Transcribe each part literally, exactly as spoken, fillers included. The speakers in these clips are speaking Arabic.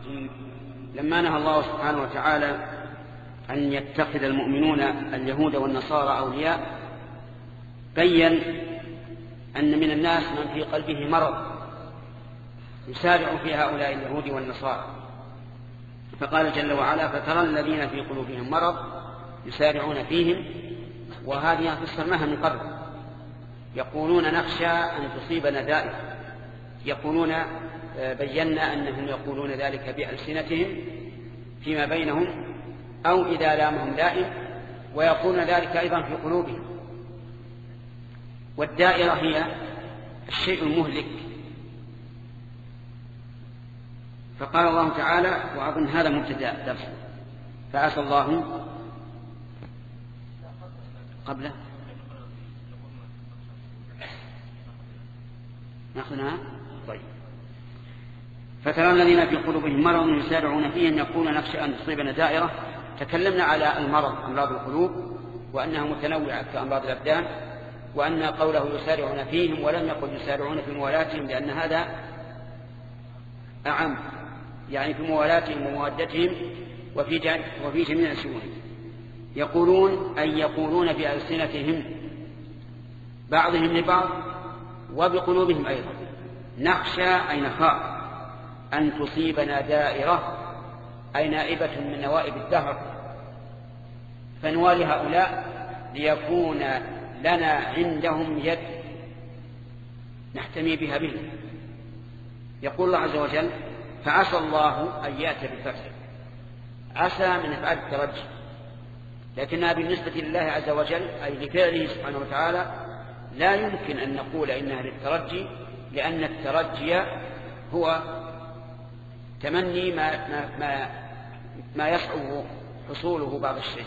الرجيم. لما نهى الله سبحانه وتعالى أن يتخذ المؤمنون اليهود والنصارى أولياء بين أن من الناس من في قلبه مرض يسارع في هؤلاء اليهود والنصارى، فقال جل وعلا: فترى الذين في قلوبهم مرض يسارعون فيهم. وهذه فسرناها من قبل، يقولون نخشى أن تصيبنا دائرة. يقولون بينا أنهم يقولون ذلك بألسنتهم فيما بينهم أو إذا لامهم لائم، ويقولون ذلك أيضا في قلوبهم. والدائرة هي الشيء المهلك. فقال الله تعالى، وأظن هذا مبتدأ درس، فعسى الله قبله نأخذها. طيب، فترى الذين في قلوبهم مرض يسارعون فيه أن يقولون نخشى أن تصيبنا دائرة. تكلمنا على المرض، أمراض القلوب، وأنها متنوعة كأمراض الأبدان، وأن قوله يسارعون فيهم ولم يقل يسارعون في موالاتهم، لأن هذا أعم، يعني في موالاتهم ومودتهم وفي وفي جميع شؤونهم. يقولون أي يقولون بألسنتهم بعضهم لبعض وبقلوبهم أيضا: نخشى أي نخاف أن تصيبنا دائرة، أي نائبة من نوائب الدهر، فنوالي هؤلاء ليكون لنا عندهم يد نحتمي بها به. يقول الله عز وجل: فعسى الله أن يأتي بالفتح. عسى من أفعال الترجي، لكنها بالنسبة لله عز وجل أي لفعله سبحانه وتعالى لا يمكن أن نقول إنها للترجي، لأن الترجي هو تمني ما, ما, ما, ما يصعب حصوله بعض الشيء،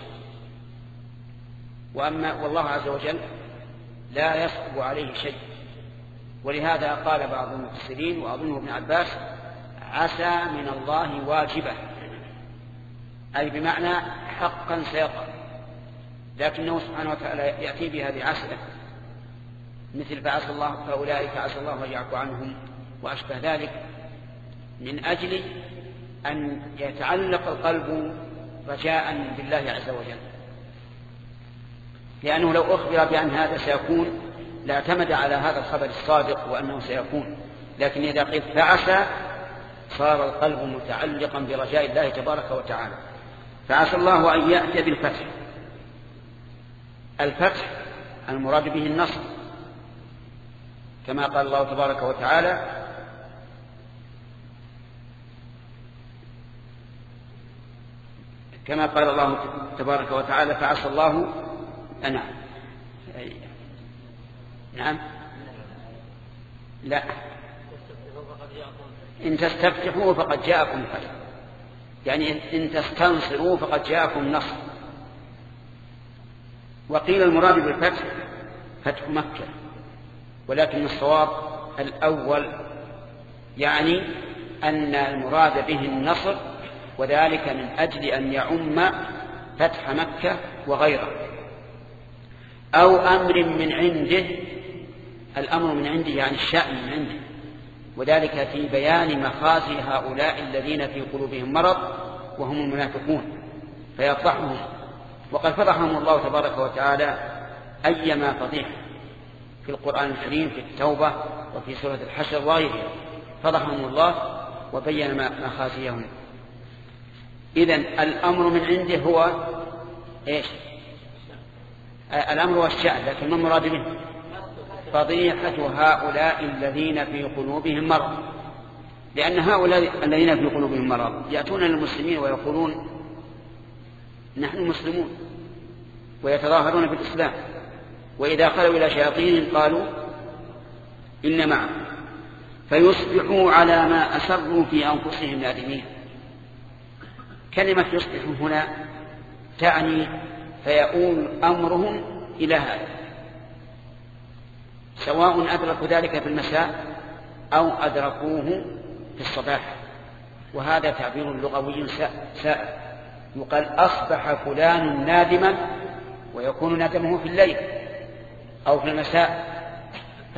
وأما والله عز وجل لا يصعب عليه شيء. ولهذا قال بعض المفسرين وأظنه ابن عباس: عسى من الله واجبة، أي بمعنى حقا سيقع، لكنه سبحانه وتعالى يأتي بها بعسى، مثل فعسى الله فأولئك عسى الله أن يعفو عنهم وأشبه ذلك، من أجل أن يتعلق القلب رجاء بالله عز وجل، لأنه لو أخبر بأن هذا سيكون لاعتمد على هذا الخبر الصادق وأنه سيكون، لكن إذا قيل فعسى صار القلب متعلقا برجاء الله تبارك وتعالى. فعسى الله أن يأتي بالفتح. الفتح المراد به النصر، كما قال الله تبارك وتعالى: كما قال الله تبارك وتعالى: فعسى الله أنا نعم لا إن تستفتحوا فقد جاءكم الفتح، يعني إن تستنصروا فقد جاءكم النصر. وقيل المراد بالفتح فتح مكة، ولكن الصواب الأول، يعني أن المراد به النصر، وذلك من أجل أن يعم فتح مكة وغيره، أو أمر من عنده. الأمر من عنده يعني الشأن من عنده، وذلك في بيان مخازي هؤلاء الذين في قلوبهم مرض وهم المنافقون فيفضحهم. وقد فضحهم الله تبارك وتعالى أيما فضيحة في القرآن الكريم، في التوبة وفي سورة الحشر وغيرها، فضحهم الله وبين مخازيهم. إذن الأمر من عنده هو إيش؟ الأمر والشأن، لكن ما المراد منه؟ فضيحة هؤلاء الذين في قلوبهم مرض، لأن هؤلاء الذين في قلوبهم مرض يأتون للمسلمين ويقولون نحن مسلمون ويتظاهرون بالإسلام، وإذا خلوا إلى شياطينهم قالوا إن معهم، فيصبحوا على ما أسروا في أنفسهم نادمين. كلمة يصبحوا هنا تعني فيؤول أمرهم إلى هذا، سواء أدركوا ذلك في المساء أو أدركوه في الصباح، وهذا تعبير لغوي سائر. يقال أصبح فلان نادما، ويكون ندمه في الليل أو في المساء،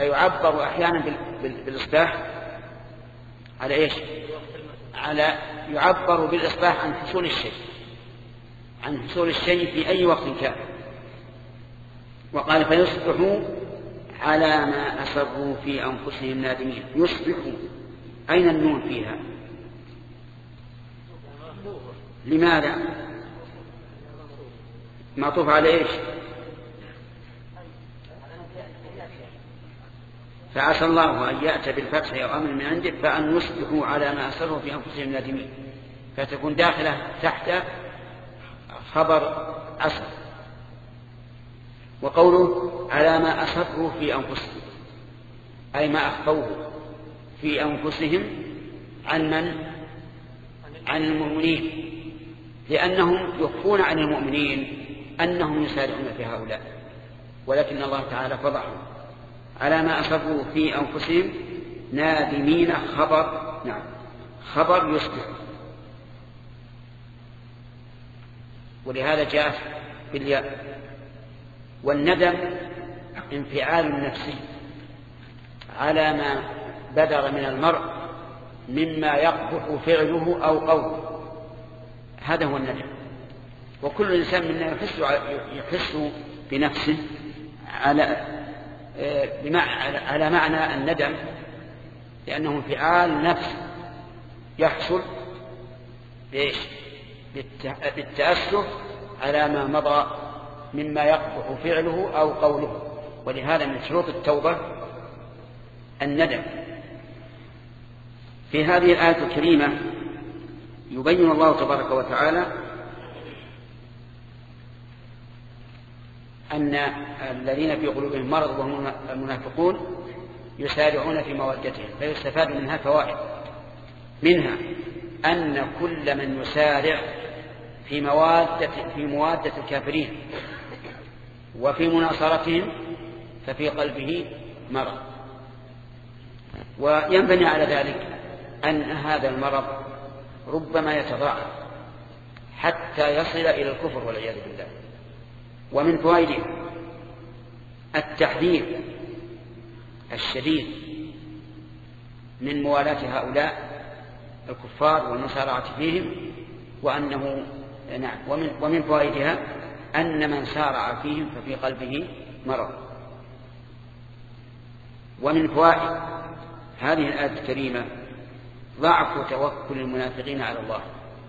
فيعبر أحيانا بالإصباح على إيش؟ على يعبر بالإصباح عن حصول الشيء عن حصول الشيء في أي وقت كان. وقال فيصبحوا على ما أسروا في أنفسهم نادمين. يصبحوا أين النون فيها؟ لماذا؟ معطوف على إيش؟ فعسى الله أن يأتي بالفتح أو أمر من عنده فأن يصبحوا على ما أسروا في أنفسهم نادمين، فتكون داخلة تحت خبر أسر. وقوله على ما أسروا في أنفسهم أي ما أخفوه في أنفسهم عن من؟ عن المؤمنين، لأنهم يخفون عن المؤمنين أنهم يسارعون في هؤلاء، ولكن الله تعالى فضحهم. على ما أسروا في أنفسهم نادمين خبر نعم خبر يصبح، ولهذا جاء بالياء. والندم انفعال نفسي على ما بدر من المرء مما يقبح فعله أو قوله، هذا هو الندم. وكل إنسان منا يحس يحس بنفسه على على معنى الندم، لأنه انفعال نفس يحصل بالتأسف على ما مضى مما يقبح فعله أو قوله. ولهذا من شروط التوبة الندم. في هذه الآية الكريمة يبين الله تبارك وتعالى أن الذين في قلوبهم مرض وهم المنافقون يسارعون في مودتهم، فيستفاد منها فوائد. منها أن كل من يسارع في موادة في موادة الكافرين وفي مناصرتهم ففي قلبه مرض. وينبني على ذلك أن هذا المرض ربما يتضاعف حتى يصل إلى الكفر والعياذ بالله. ومن فوائده التحذير الشديد من موالاة هؤلاء الكفار والمسارعة فيهم، وأنه نعم ومن, ومن فوائدها أن من سارع فيهم ففي قلبه مرض. ومن فوائد هذه الآية الكريمة ضعف توكل المنافقين على الله،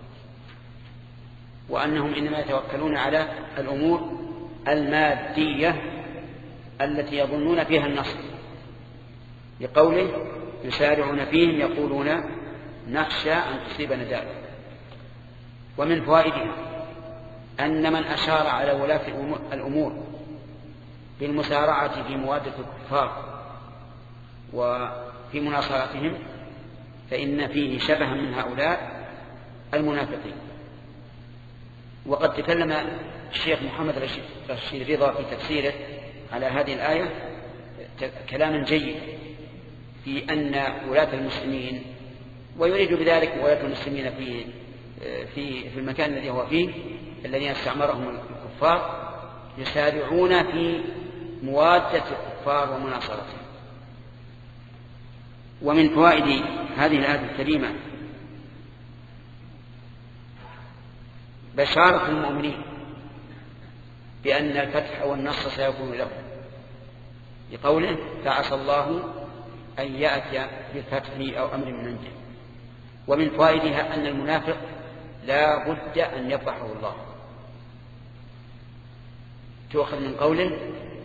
وأنهم إنما يتوكلون على الأمور المادية التي يظنون فيها النصر، لقوله يسارعون فيهم يقولون نخشى أن تصيبنا دابة. ومن فوائدها أن من أشار على ولاة الأمور بالمسارعة في موادة الكفار وفي مناصرتهم فإن فيه شبها من هؤلاء المنافقين. وقد تكلم الشيخ محمد رشيد رضا في تفسيره على هذه الآية كلاما جيد في أن ولاة المسلمين، ويريد بذلك ولاة المسلمين في في في المكان الذي هو فيه الذين استعمرهم الكفار يسارعون في موادة الكفار ومناصرتهم. ومن فوائد هذه الآية الكريمة بشارة المؤمنين بأن الفتح والنصر سيكون لهم، لقوله فعسى الله أن يأتي بالفتح أو أمر من عنده. ومن فوائدها أن المنافق لا بد أن يفضحه الله، تؤخذ من قوله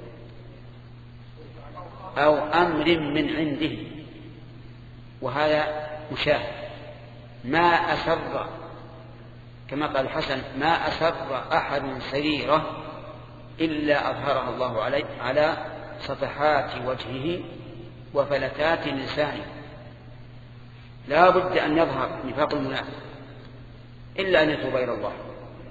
أو أمر من عنده، وهذا مشاهد. ما أسر كما قال الحسن ما أسر أحد سريرة إلا أظهرها الله عليه على صفحات وجهه وفلتات لسانه. لا بد أن يظهر نفاق المنافق إلا أن يتوب إلى الله.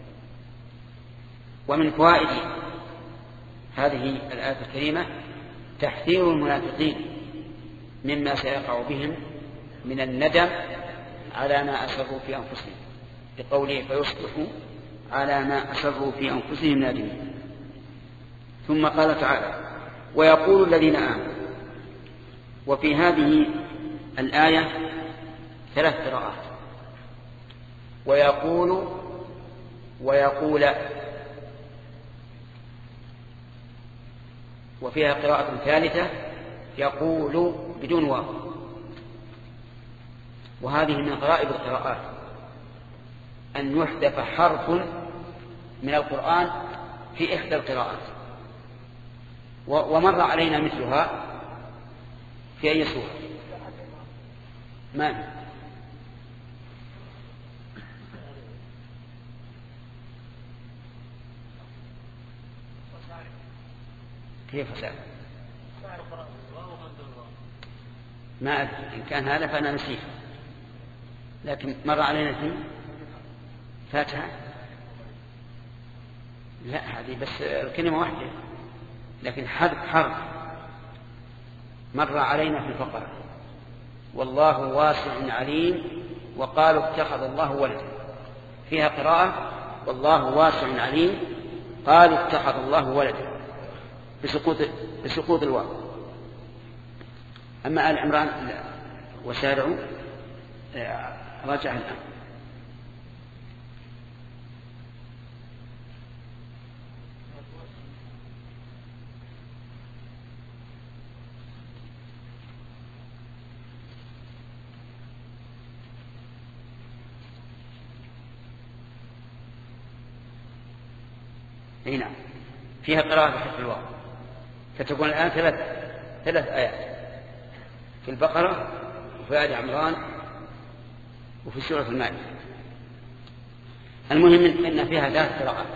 ومن فوائد هذه الآية الكريمة تحذير المنافقين مما سيقع بهم من الندم على ما أسروا في أنفسهم، بقوله فيصبحوا على ما أسروا في أنفسهم نادمين. ثم قال تعالى ويقول الذين آمنوا. وفي هذه الآية ثلاث قراءات. ويقول ويقول، وفيها قراءة ثالثة يقول بدون واو، وهذه من غرائب القراءات أن يحذف حرف من القرآن في إحدى القراءات. ومر علينا مثلها في أي سورة؟ ما كيف سأل؟ ما أدري إن كان هذا فأنا نسيه، لكن مر علينا في فاتحة. لا هذه بس الكلمة واحدة، لكن حذف حرف مر علينا في الفقرة والله واسع عليم، وقالوا اتخذ الله ولدا، فيها قراءة والله واسع عليم قالوا اتخذ الله ولدا بسقوط بسقوط الواو. أما آل عمران وسارعوا راجع الآن. هنا فيها قراءة بحذف الواو، فتكون الآن ثلاث ثلاث آيات في البقرة وفي آل عمران وفي سورة المائدة. المهم أن فيها ثلاث قراءات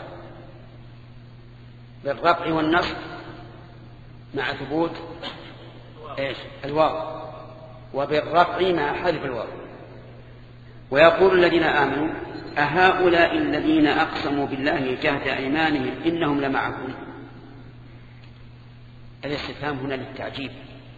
بالرفع والنصب مع ثبوت إيش الواو، وبالرفع مع حذف الواو. ويقول الذين آمنوا أهؤلاء الذين أقسموا بالله جهد أيمانهم إنهم لمعكم. الاستفهام هنا للتعجيب،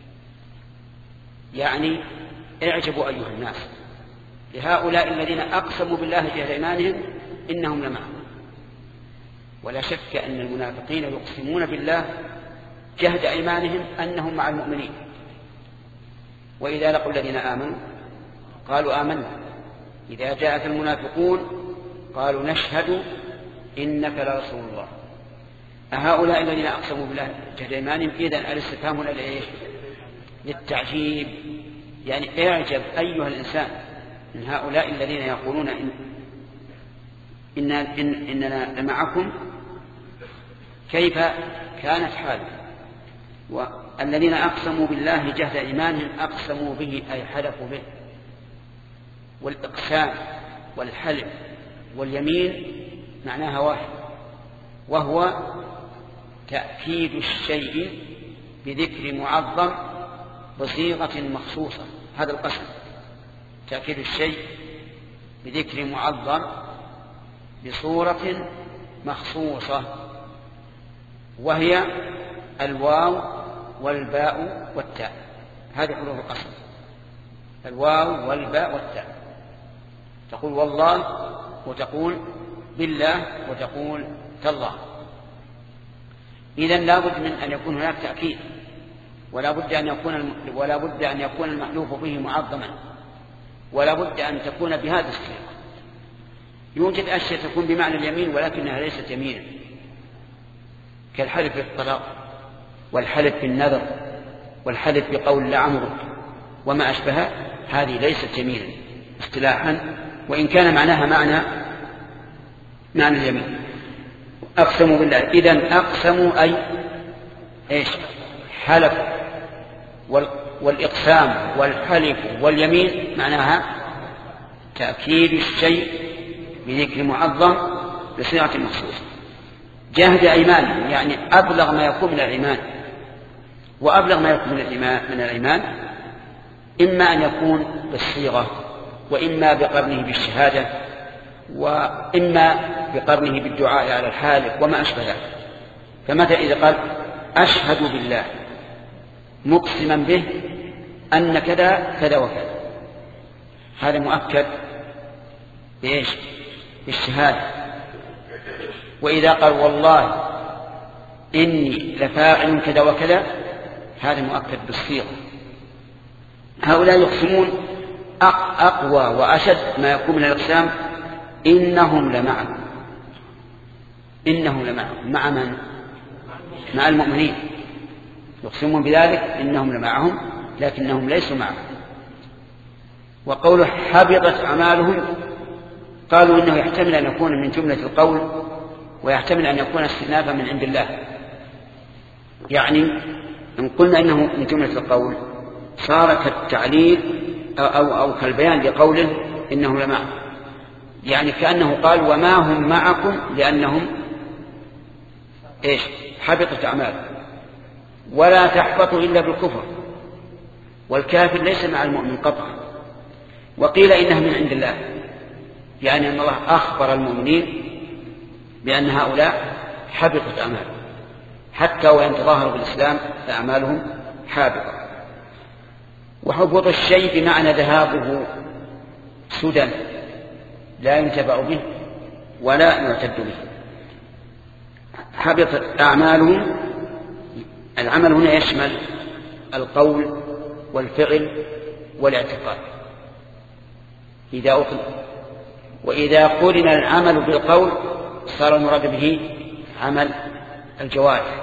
يعني اعجبوا أيها الناس لهؤلاء الذين أقسموا بالله جهد أيمانهم إنهم لمعكم. ولا شك أن المنافقين يقسمون بالله جهد أيمانهم أنهم مع المؤمنين، وإذا لقوا الذين آمنوا قالوا آمنا، إذا جاءك المنافقون قالوا نشهد إنك لرسول الله. أهؤلاء الذين أقسموا بالله جهد أيمانهم، إذن الاستفهام هنا للتعجيب، يعني اعجب أيها الإنسان من هؤلاء الذين يقولون إن إن إن إننا معكم، كيف كانت حالهم. والذين أقسموا بالله جهد أيمانهم أقسموا به أي حلفوا به، والإقسام والحلف واليمين معناها واحد، وهو تأكيد الشيء بذكر معظم بصيغة مخصوصة. هذا القسم تأكيد الشيء بذكر معظم بصورة مخصوصة، وهي الواو والباء والتاء. هذه حروف القسم، الواو والباء والتاء. تقول والله وتقول بالله وتقول تالله. إذن لا بد من أن يكون هناك تأكيد، ولا بد أن يكون ولا بد أن يكون المحلوف به معظما، ولا بد أن تكون بهذا الصيغة. يوجد أشياء تكون بمعنى اليمين ولكنها ليست يمينا، كالحلف بالطلاق والحلف بالنذر والحلف بقول لعمرك وما أشبه، هذه ليست يمينا اصطلاحا، وإن كان معناها معنى معنى اليمين. أقسموا بالله، إذن أقسموا أي إيش؟ حلف، والإقسام والحلف واليمين معناها تأكيد الشيء بذكر معظم بصيغة مخصوصة. جهد أيمان يعني أبلغ ما يكون من الإيمان، وأبلغ ما يكون من الإيمان, من الإيمان إما أن يكون بالصيغة، وإما بقرنه بالشهادة، وإما بقرنه بالدعاء على الحالف وما أشبه ذلك. فمتى إذا قال أشهد بالله مقسما به أن كذا كذا وكذا، هذا مؤكد بإيش؟ بالشهادة. وإذا قال والله إني لفاعل كذا وكذا، هذا مؤكد بالصيغة. هؤلاء يقسمون أقوى وأشد ما يكون من الإقسام إنهم لمعكم. إنهم لمعكم مع من؟ مع المؤمنين، يقسمون بذلك إنهم لمعهم لكنهم ليسوا معهم. وقوله حبطت أعمالهم قالوا إنه يحتمل أن يكون من جملة القول ويحتمل أن يكون استئنافا من عند الله. يعني إن قلنا إنه من جملة القول صار كالتعليل أو, أو, أو كالبيان لقوله إنهم لمعكم، يعني كأنه قال وما هم معكم لأنهم إيش؟ حبطت أعمالهم. ولا تحبط إلا بالكفر، والكافر ليس مع المؤمن قطعا. وقيل إنها من عند الله، يعني أن الله أخبر المؤمنين بأن هؤلاء حبطت أعمالهم، حتى وإن تظاهروا بالإسلام فأعمالهم حابطة. وحبط الشيء بمعنى ذهابه سدى لا ينتفع به ولا يعتد به. حبطت أعمالهم، العمل هنا يشمل القول والفعل والاعتقاد إذا أخذ. وإذا قرن العمل بالقول صار المراد به عمل الجوارح.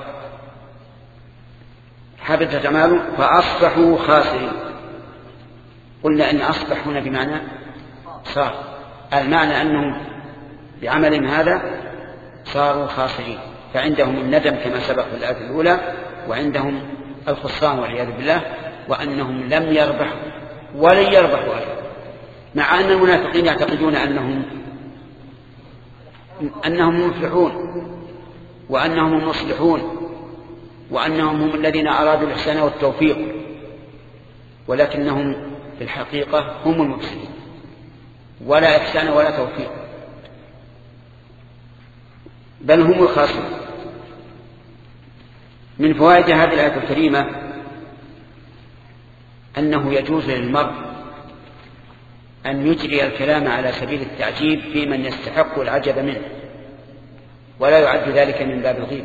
حبطت أعمالهم فأصبحوا خاسرين. قلنا أن أصبح هنا بمعنى صار، المعنى أنهم بعملهم هذا صاروا خاسرين، فعندهم الندم كما سبق في الآية الأولى، وعندهم الخسران والعياذ بالله، وأنهم لم يربحوا ولن يربحوا أيضا، مع أن المنافقين يعتقدون أنهم أنهم مفلحون وأنهم مصلحون وأنهم هم الذين أرادوا الإحسان والتوفيق، ولكنهم في الحقيقة هم المفسدين، ولا إحسان ولا توفيق، بل هم الخاسرون. من فوائد هذه الآية الكريمة أنه يجوز للمرء أن يجري الكلام على سبيل التعجيب في من يستحق العجب منه، ولا يعد ذلك من باب الغيبة،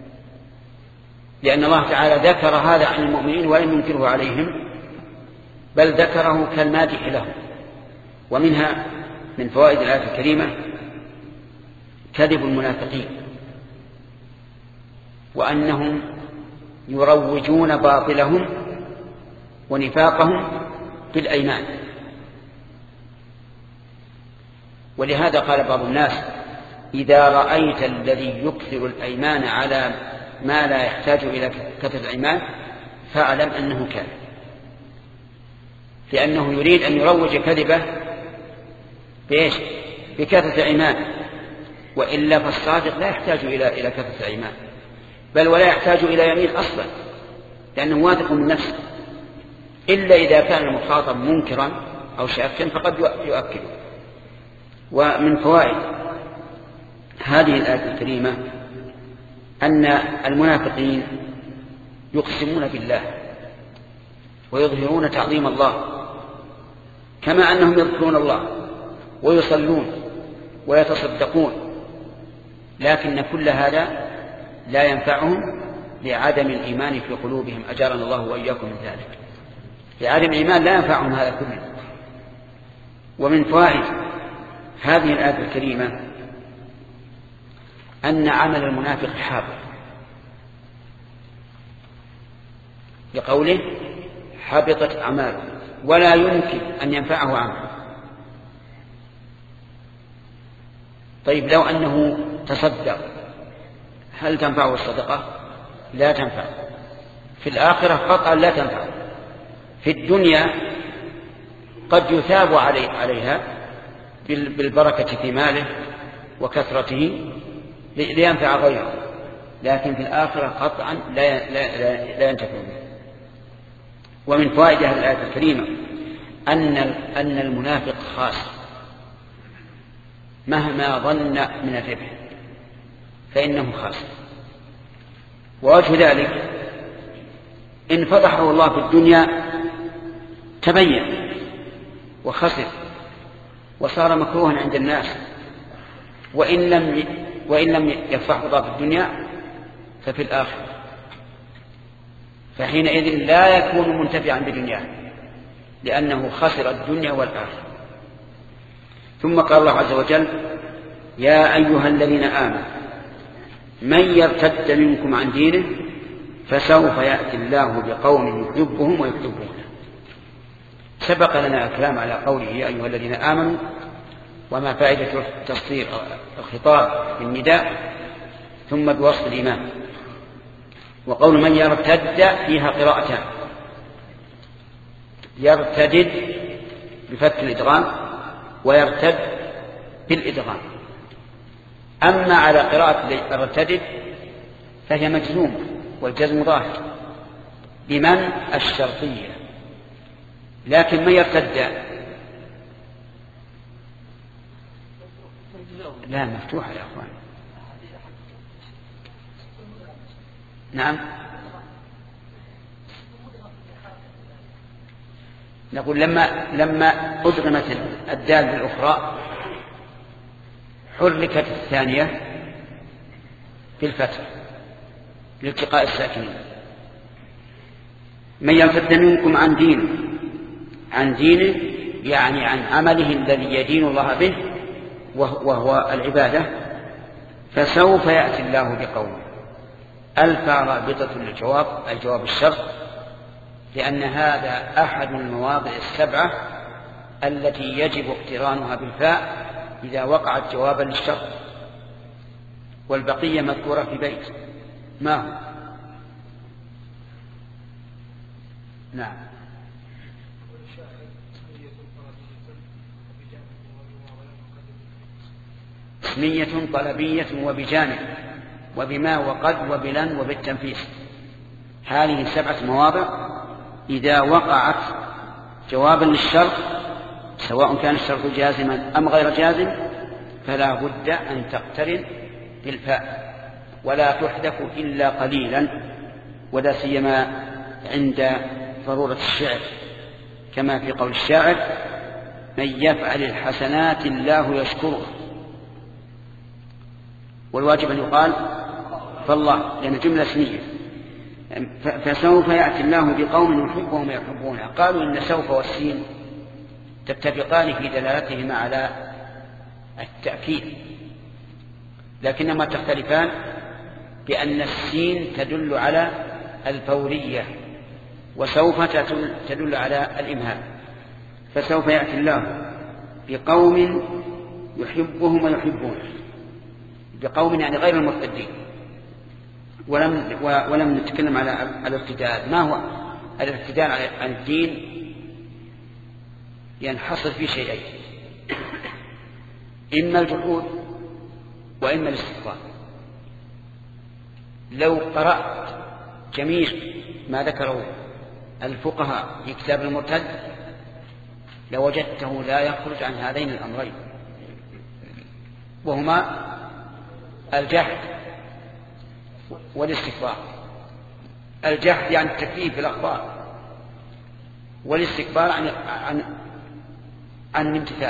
لأن الله تعالى ذكر هذا عن المؤمنين ولم ينكره عليهم، بل ذكره كالمادح لهم. ومنها من فوائد الآية الكريمة كذب المنافقين، وأنهم يروجون باطلهم ونفاقهم بالأيمان. ولهذا قال بعض الناس إذا رأيت الذي يكثر الأيمان على ما لا يحتاج إلى كثرة الأيمان فاعلم أنه كاذب، لأنه يريد أن يروج كذبه بإيش؟ بكثرة الأيمان، وإلا فالصادق لا يحتاج إلى إلى كثرة الأيمان، بل ولا يحتاج إلى يمين أصلا، لأنه واثق من نفسه، إلا إذا كان المخاطب منكرا أو شاكا فقد يؤكده. ومن فوائد هذه الآية الكريمة أن المنافقين يقسمون بالله ويظهرون تعظيم الله، كما أنهم يذكرون الله ويصلون ويتصدقون، لكن كل هذا لا ينفعهم لعدم الإيمان في قلوبهم، أجارنا الله وإياكم من ذلك. لعدم الإيمان لا ينفعهم هذا كله. ومن فوائد هذه الآية الكريمة أن عمل المنافق حابط، لقوله حبطت أعماله ولا يمكن أن ينفعه عمله. طيب لو أنه تصدق هل تنفعه الصدقة؟ لا تنفع. في الآخرة قطعا لا تنفع. في الدنيا قد يثاب علي عليها بالبركة في ماله وكثرته لينفع غيره، لكن في الآخرة قطعا لا, لا, لا, لا ينتفع به. ومن فوائد هذه الآية الكريمة أن أن المنافق خاسر مهما ظن من الربح فإنه خاسر. ووجه ذلك إن فضحه الله في الدنيا تبين وخسر وصار مكروها عند الناس، وإن لم وإن لم يفضحه الله في الدنيا ففي الآخرة، فحينئذ لا يكون منتفعا بدنياه لأنه خسر الدنيا والآخرة. ثم قال الله عز وجل يا أيها الذين آمنوا من يرتد منكم عن دينه فسوف يأتي الله بقوم يحبهم ويحبونه. سبق لنا الكلام على قوله يا أيها الذين آمنوا وما فائدة تصدير الخطاب بالنداء ثم بوصف الإيمان. وقول من يرتد فيها قراءتان، يرتدد بفتح الإدغام ويرتد بالإدغام. أما على قراءة يرتدد فهي مجزومة والجزم ظاهر بمن الشرطية، لكن من يرتد لا مفتوحة يا أخوان. نعم نقول لما لما أدغمت الدال بالأخرى حركت الثانية بالفتح لالتقاء الساكنين. من يرتد منكم عن دينه، عن دينه يعني عن عمله الذي يدين الله به وهو العبادة، فسوف يأتي الله بقوم. ألف رابطة للجواب أي جواب الشرط، لأن هذا أحد المواضع السبعة التي يجب اقترانها بالفاء إذا وقعت جوابا للشرط، والبقية مذكورة في بيت ما هو. نعم اسمية طلبية وبجانب وبما وقد وبلن وبالتنفيس. هذه سبعة مواضع إذا وقعت جوابا للشرط سواء كان الشرط جازما أم غير جازم فلا بد أن تقترن بالفاء ولا تحذف إلا قليلا، ولا سيما عند ضرورة الشعر، كما في قول الشاعر من يفعل الحسنات الله يشكره، والواجب أن يقال فالله لأن جملة اسمية. فسوف يأتي الله بقوم يحبهم ويحبونه. قالوا إن سوف والسين تتفقان في دلالتهما على التأكيد، لكنما تختلفان بأن السين تدل على الفورية وسوف تدل على الإمهال. فسوف يأتي الله بقوم يحبهم ويحبونه، بقوم يعني غير المرتدين. ولم ولم نتكلم على الارتداد. ما هو الارتداد عن الدين؟ ينحصر في شيئين، إما الجحود وإما الاستكبار. لو قرأت جميع ما ذكروا الفقهاء في كتاب المرتد لوجدته لا يخرج عن هذين الأمرين، وهما الجحد والاستكبار. الجحد يعني التكذيب في الأخبار، والاستكبار عن عن عن الامتثال.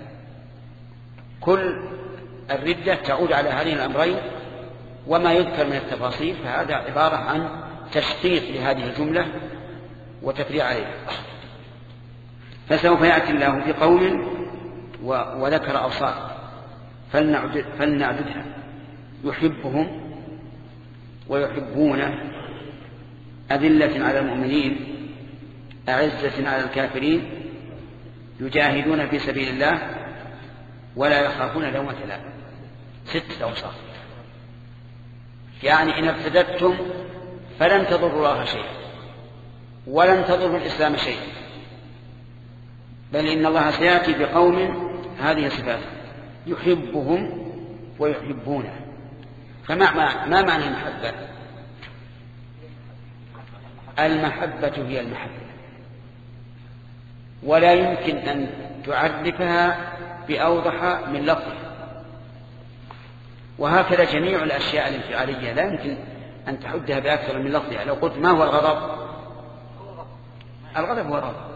كل الردة تعود على هذين الأمرين، وما يذكر من التفاصيل فهذا عبارة عن تشقيق لهذه الجملة وتفريع عليها. فسوف يأتي الله بقوم وذكر أوصاف فلنعدد فلنعددها: يحبهم ويحبونه، أذلة على المؤمنين أعزة على الكافرين، يجاهدون في سبيل الله ولا يخافون لومة لائم. ستة أوصاف. يعني إن ارتدتم فلن تضروا الله شيئا ولن تضروا الإسلام شيئا، بل إن الله سيأتي بقوم هذه صفاته يحبهم ويحبونه. فما ما معنى المحبة؟ المحبة هي المحبة، ولا يمكن أن تعرفها بأوضح من لفظها. وهكذا جميع الأشياء الانفعالية لا يمكن أن تحدها بأكثر من لفظها. لو قلت ما هو الغضب؟ الغضب هو الغضب.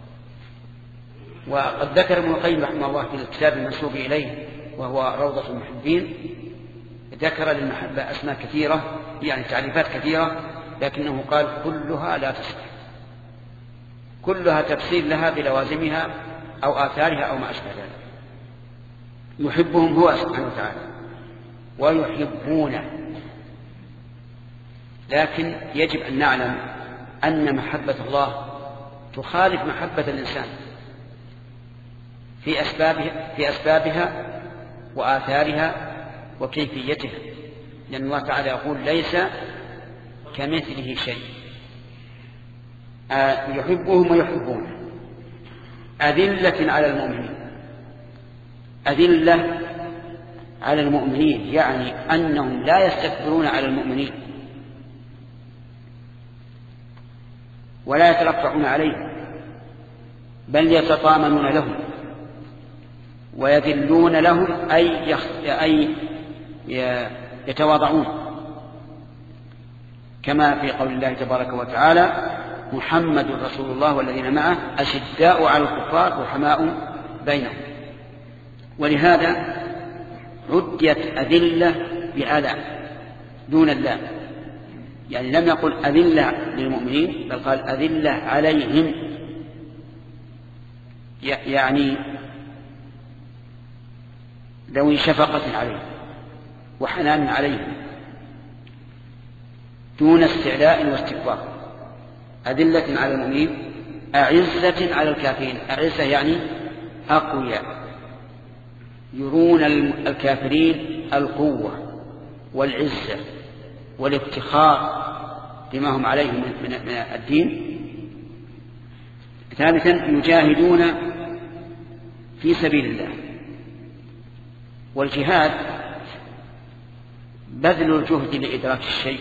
وقد ذكر ابن القيم رحمه الله في الكتاب المنسوب إليه وهو روضة المحبين، ذكر للمحبة أسماء كثيرة يعني تعريفات كثيرة، لكنه قال كلها لا تصلح، كلها تفسير لها بلوازمها أو آثارها أو ما أشبه ذلك. يحبهم هو سبحانه وتعالى ويحبونه. لكن يجب أن نعلم أن محبة الله تخالف محبة الإنسان في أسبابها, في أسبابها وآثارها وكيفيتها، لأن الله تعالى يقول ليس كمثله شيء. يحبهم ويحبونه. أذلة على المؤمنين. أذلة على المؤمنين يعني أنهم لا يستكبرون على المؤمنين ولا يترفعون عليهم، بل يتطامنون لهم ويذلون لهم، أي, أي يتواضعون، كما في قول الله تبارك وتعالى محمد رسول الله والذين معه أشداء على الكفار رحماء بينهم. ولهذا عديت أذلة بأذى دون اللام، يعني لم يقل أذلة للمؤمنين بل قال أذلة عليهم، يعني ذوي شفقة عليهم وحنان عليهم دون استعلاء واستكبار. أذلة على المؤمنين أعزة على الكافرين. أعزة يعني أقوياء، يرون الكافرين القوة والعزة والافتخار بما هم عليه من الدين. ثالثا يجاهدون في سبيل الله. والجهاد بذل الجهد لإدراك الشيء،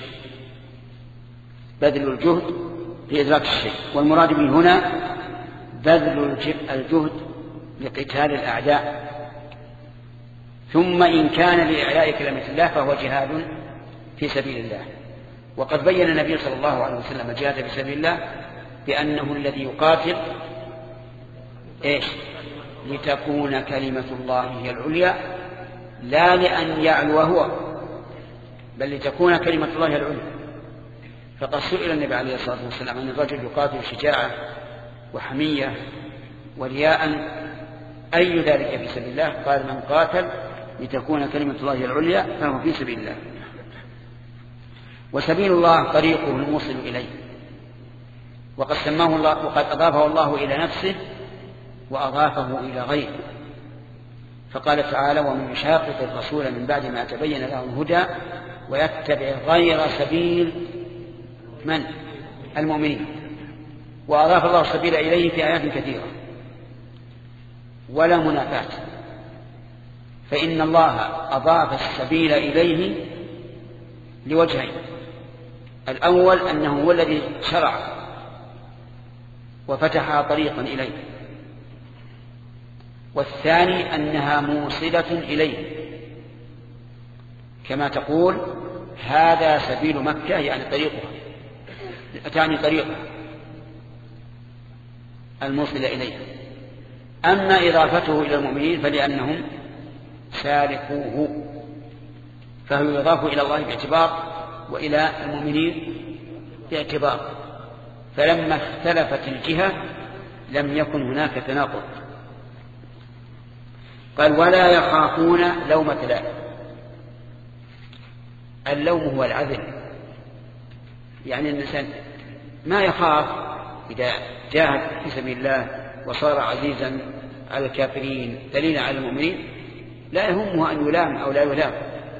بذل الجهد لإدراك الشيء، والمراد به هنا بذل الجهد لقتال الأعداء. ثم إن كان لإعلاء كلمة الله فهو جهاد في سبيل الله. وقد بين النبي صلى الله عليه وسلم الجهاد في سبيل الله بأنه الذي يقاتل إيش؟ لتكون كلمة الله هي العليا، لا لأن يعلو هو، بل لتكون كلمة الله هي العليا. فقد سئل النبي عليه الصلاة والسلام عن الرجل يقاتل شجاعة وحمية ورياء أي ذلك في سبيل الله؟ قال من قاتل لتكون كلمة الله هي العليا فهو في سبيل الله. وسبيل الله طريقه الموصل إليه، وقد سماه الله وقد أضافه الله إلى نفسه وأضافه إلى غيره، فقال تعالى ومن يشاقق الرسول من بعد ما تبين له الهدى ويتبع غير سبيل من؟ المؤمنين. وأضاف الله السبيل إليه في آيات كثيرة ولا منافاة، فإن الله أضاف السبيل إليه لوجهين: الأول أنه هو الذي شرع وفتح طريقا إليه، والثاني أنها موصلة إليه، كما تقول هذا سبيل مكة يعني طريقها، تعني طريقها الموصل إليه. أما إضافته إلى المؤمنين فلأنهم سالكوه، فهو يضاف إلى الله باعتبار وإلى المؤمنين باعتبار، فلما اختلفت الجهة لم يكن هناك تناقض. قال ولا يخافون لومة لائم. اللوم هو العذل، يعني الإنسان ما يخاف إذا جاهد في سبيل الله وصار عزيزا على الكافرين دليلا على المؤمنين لا يهمه أن يلام أو لا يلام،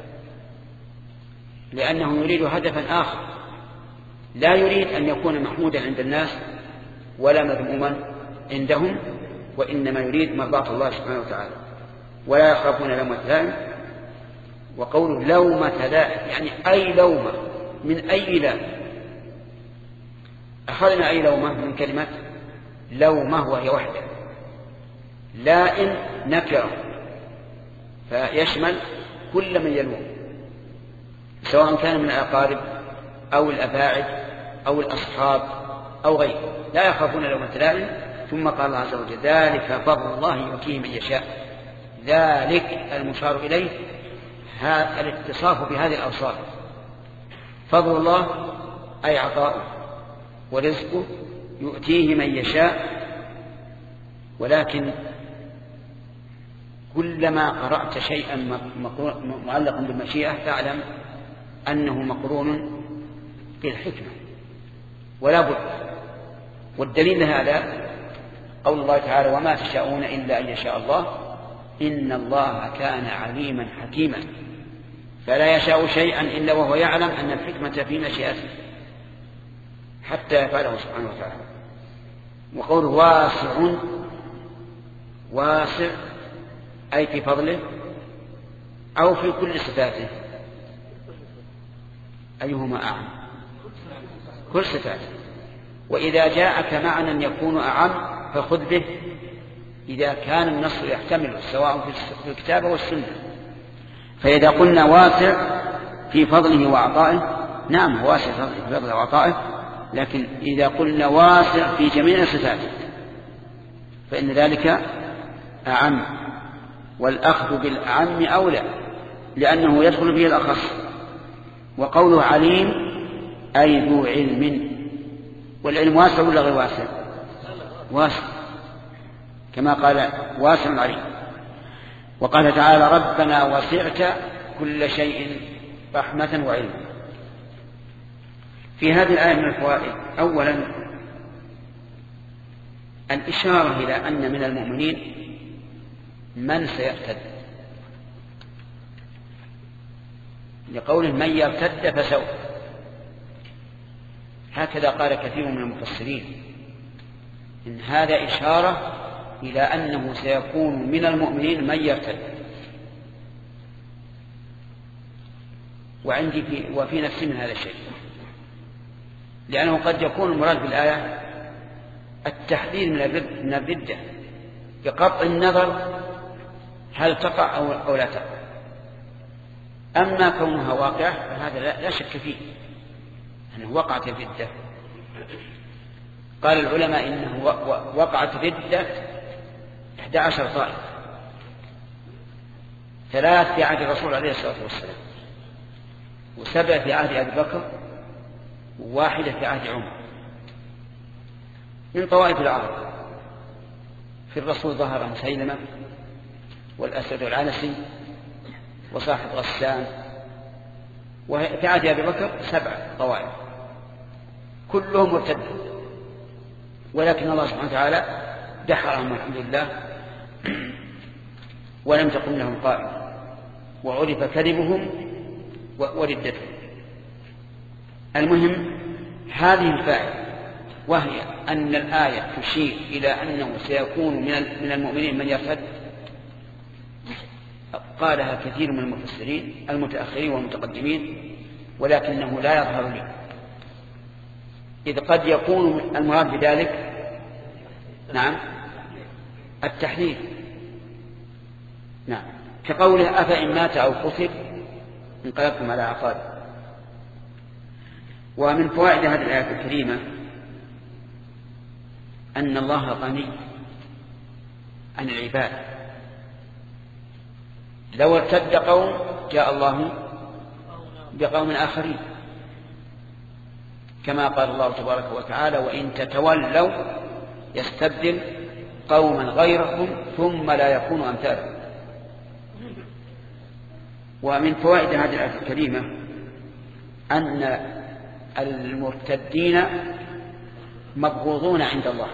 لأنه يريد هدفا آخر، لا يريد أن يكون محمودا عند الناس ولا مذموما عندهم، وإنما يريد مرضاة الله سبحانه وتعالى. ولا يخافون لومة لائم. وقوله لومة لائم يعني أي لومة، من أي لام؟ أخذنا أي لومة من كلمة لومة وهي وحده، لائم نكرة فيشمل كل من يلوم، سواء كان من الأقارب أو الأباعد أو الأصحاب أو غيره، لا يخافون لومة لائم. ثم قال الله عز وجل ذلك فضل الله يؤتيه من يشاء. ذلك المشار إليه هذا الاتصاف بهذه الأوصاف، فضل الله أي عطاؤه ورزقه يؤتيه من يشاء، ولكن كلما قرأت شيئا معلقا بالمشيئة فاعلم أنه مقرون بالحكمة ولا بد. والدليل لهذا قول الله تعالى وما تشاءون إلا أن يشاء الله إن الله كان عليما حكيما، فلا يشاء شيئا إلا وهو يعلم أن الحكمة في مشيئته حتى يفعله سبحانه وتعالى. وقوله واسع، واسع أي في فضله أو في كل صفاته، أيهما أعم؟ كل صفاته. وإذا جاءك معنى يكون أعم فخذ به إذا كان النص يحتمل سواء في الكتاب والسنة. فإذا قلنا واسع في فضله وعطائه، نعم واسع في فضله وعطائه، لكن إذا قلنا واسع في جميع صفاته فإن ذلك أعم، والأخذ بالأعم أولى لأنه يدخل فيه الأخص. وقوله عليم أي ذو علم، والعلم واسع ولا غير واسع؟ واسع، كما قال واسع عليم. وقال تعالى ربنا وسعت كل شيء رحمة وعلما. في هذه الآية من الفوائد أولا الإشارة إلى أن من المؤمنين من سيرتد، لقوله من يرتد فسوف، هكذا قال كثير من المفسرين، إن هذا إشارة إلى أنه سيكون من المؤمنين من يرتد. وعندي في وفي نفسي من هذا الشيء، لأنه قد يكون المراد بالآية التحذير من الردة بقطع النظر هل تقع أو لا تقع. أما كونها واقعة فهذا لا شك فيه أنه وقعت الردة. قال العلماء إنه وقعت ردة إحدى عشر طائفة، ثلاث في عهد الرسول عليه الصلاة والسلام، وسبع في عهد أبي بكر، وواحدة في عهد عمر، من طوائف العرب. في الرسول ظهر مسيلمة والأسد العنسي وصاحب غسان، وفي عهد أبي بكر سبع طوائف كلهم مرتدون، ولكن الله سبحانه وتعالى دحرهم والحمد لله ولم تقم لهم قائمة، وعرف كذبهم وردتهم. المهم هذه الفائدة، وهي أن الآية تشير إلى أنه سيكون من المؤمنين من يرتد، قالها كثير من المفسرين المتأخرين والمتقدمين، ولكنه لا يظهر لي، إذ قد يكون المراد بذلك نعم التحذير، نعم، كقوله أفإن مات أو قتل انقلبتم على أعقابكم. ومن فوائد هذه الآية الكريمة أن الله غني عن العباد، لو ارتد قوم جاء الله بقوم آخرين، كما قال الله تبارك وتعالى وإن تتولوا يستبدل قوما غيركم ثم لا يكونوا أمثالكم. ومن فوائد هذه الآية الكريمة أن المرتدين مبغوضون عند الله.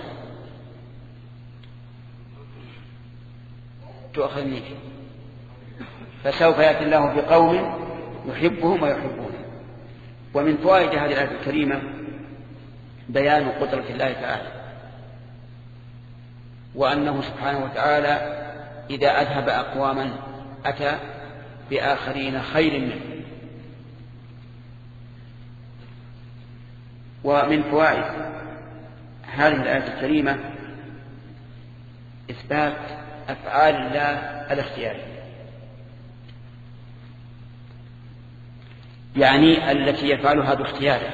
تؤخذني فسوف يأتي الله بقوم يحبهم ويحبونه. ومن فوائد هذه الآية الكريمة بيان قدرة الله تعالى، وأنه سبحانه وتعالى إذا أذهب أقواما أتى بآخرين خير منه. ومن فوائد هذه الآية الكريمة إثبات أفعال الله الاختيارية، يعني التي يفعلها باختياره.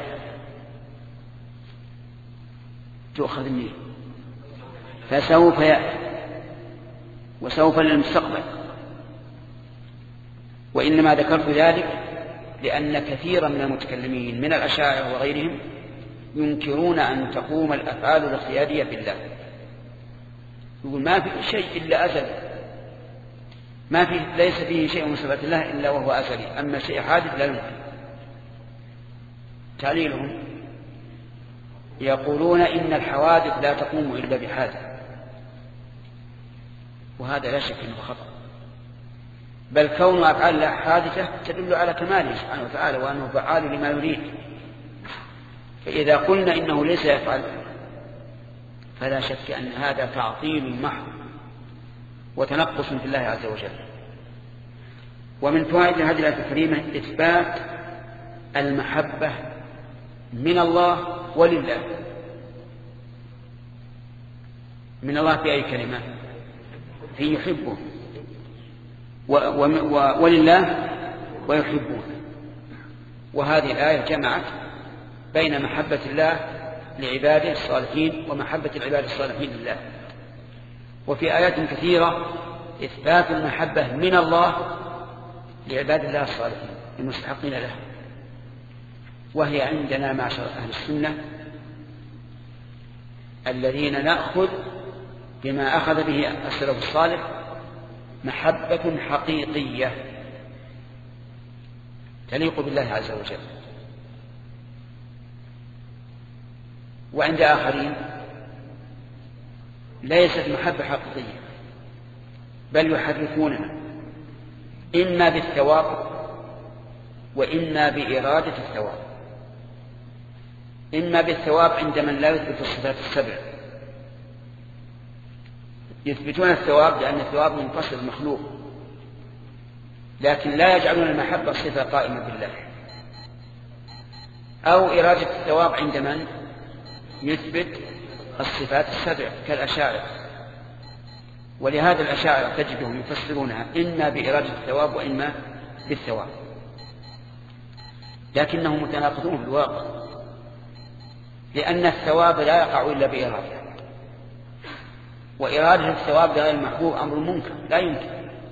تؤخذ منه فسوف يأتي، وسوف للمستقبل. وإنما ذكرت ذلك لأن كثيرا من المتكلمين من الأشاعرة وغيرهم ينكرون أن تقوم الأفعال الاختيارية بالله، يقول ما في شيء إلا أزل، ما في ليس فيه شيء من صفات الله إلا وهو أزلي، أما شيء حادث لا يمكن. تعليلهم يقولون إن الحوادث لا تقوم إلا بحادث، وهذا لا شك أنه خطأ، بل كون أفعال الله حادثة تدل على كماله سبحانه وتعالى وأنه فعال لما يريد. فإذا قلنا إنه ليس يفعل فلا شك أن هذا تعطيل محض وتنقص في الله عز وجل. ومن فوائد هذه الآية الكريمة إثبات المحبة من الله ولله. من الله في أي كلمة؟ في يحبه، ولله ويحبون. وهذه الآية جمعت بين محبة الله لعباده الصالحين ومحبة العباد الصالحين لله. وفي آيات كثيرة إثبات المحبة من الله لعباد الله الصالحين المستحقين له، وهي عندنا معشر أهل السنة الذين نأخذ بما أخذ به السلف الصالح محبة حقيقية تليق بالله عز وجل. وعند آخرين ليست محبة حقيقية، بل يحرفونها إما بالثواب وإما بإرادة الثواب. إما بالثواب عند من لا يثبت الصفات السبع، يثبتون الثواب لأن الثواب منفصل المخلوق، لكن لا يجعلون المحبة صفة قائمة بالله. أو إرادة الثواب عند من يثبت الصفات السبع كالأشاعرة. ولهذا الأشاعرة تجدهم يفسرونها إما بإرادة الثواب وإما بالثواب، لكنهم متناقضون في الواقع، لأن الثواب لا يقع إلا بإرادة، وإرادة الثواب لغير المحبوب أمر منكر لا يمكن.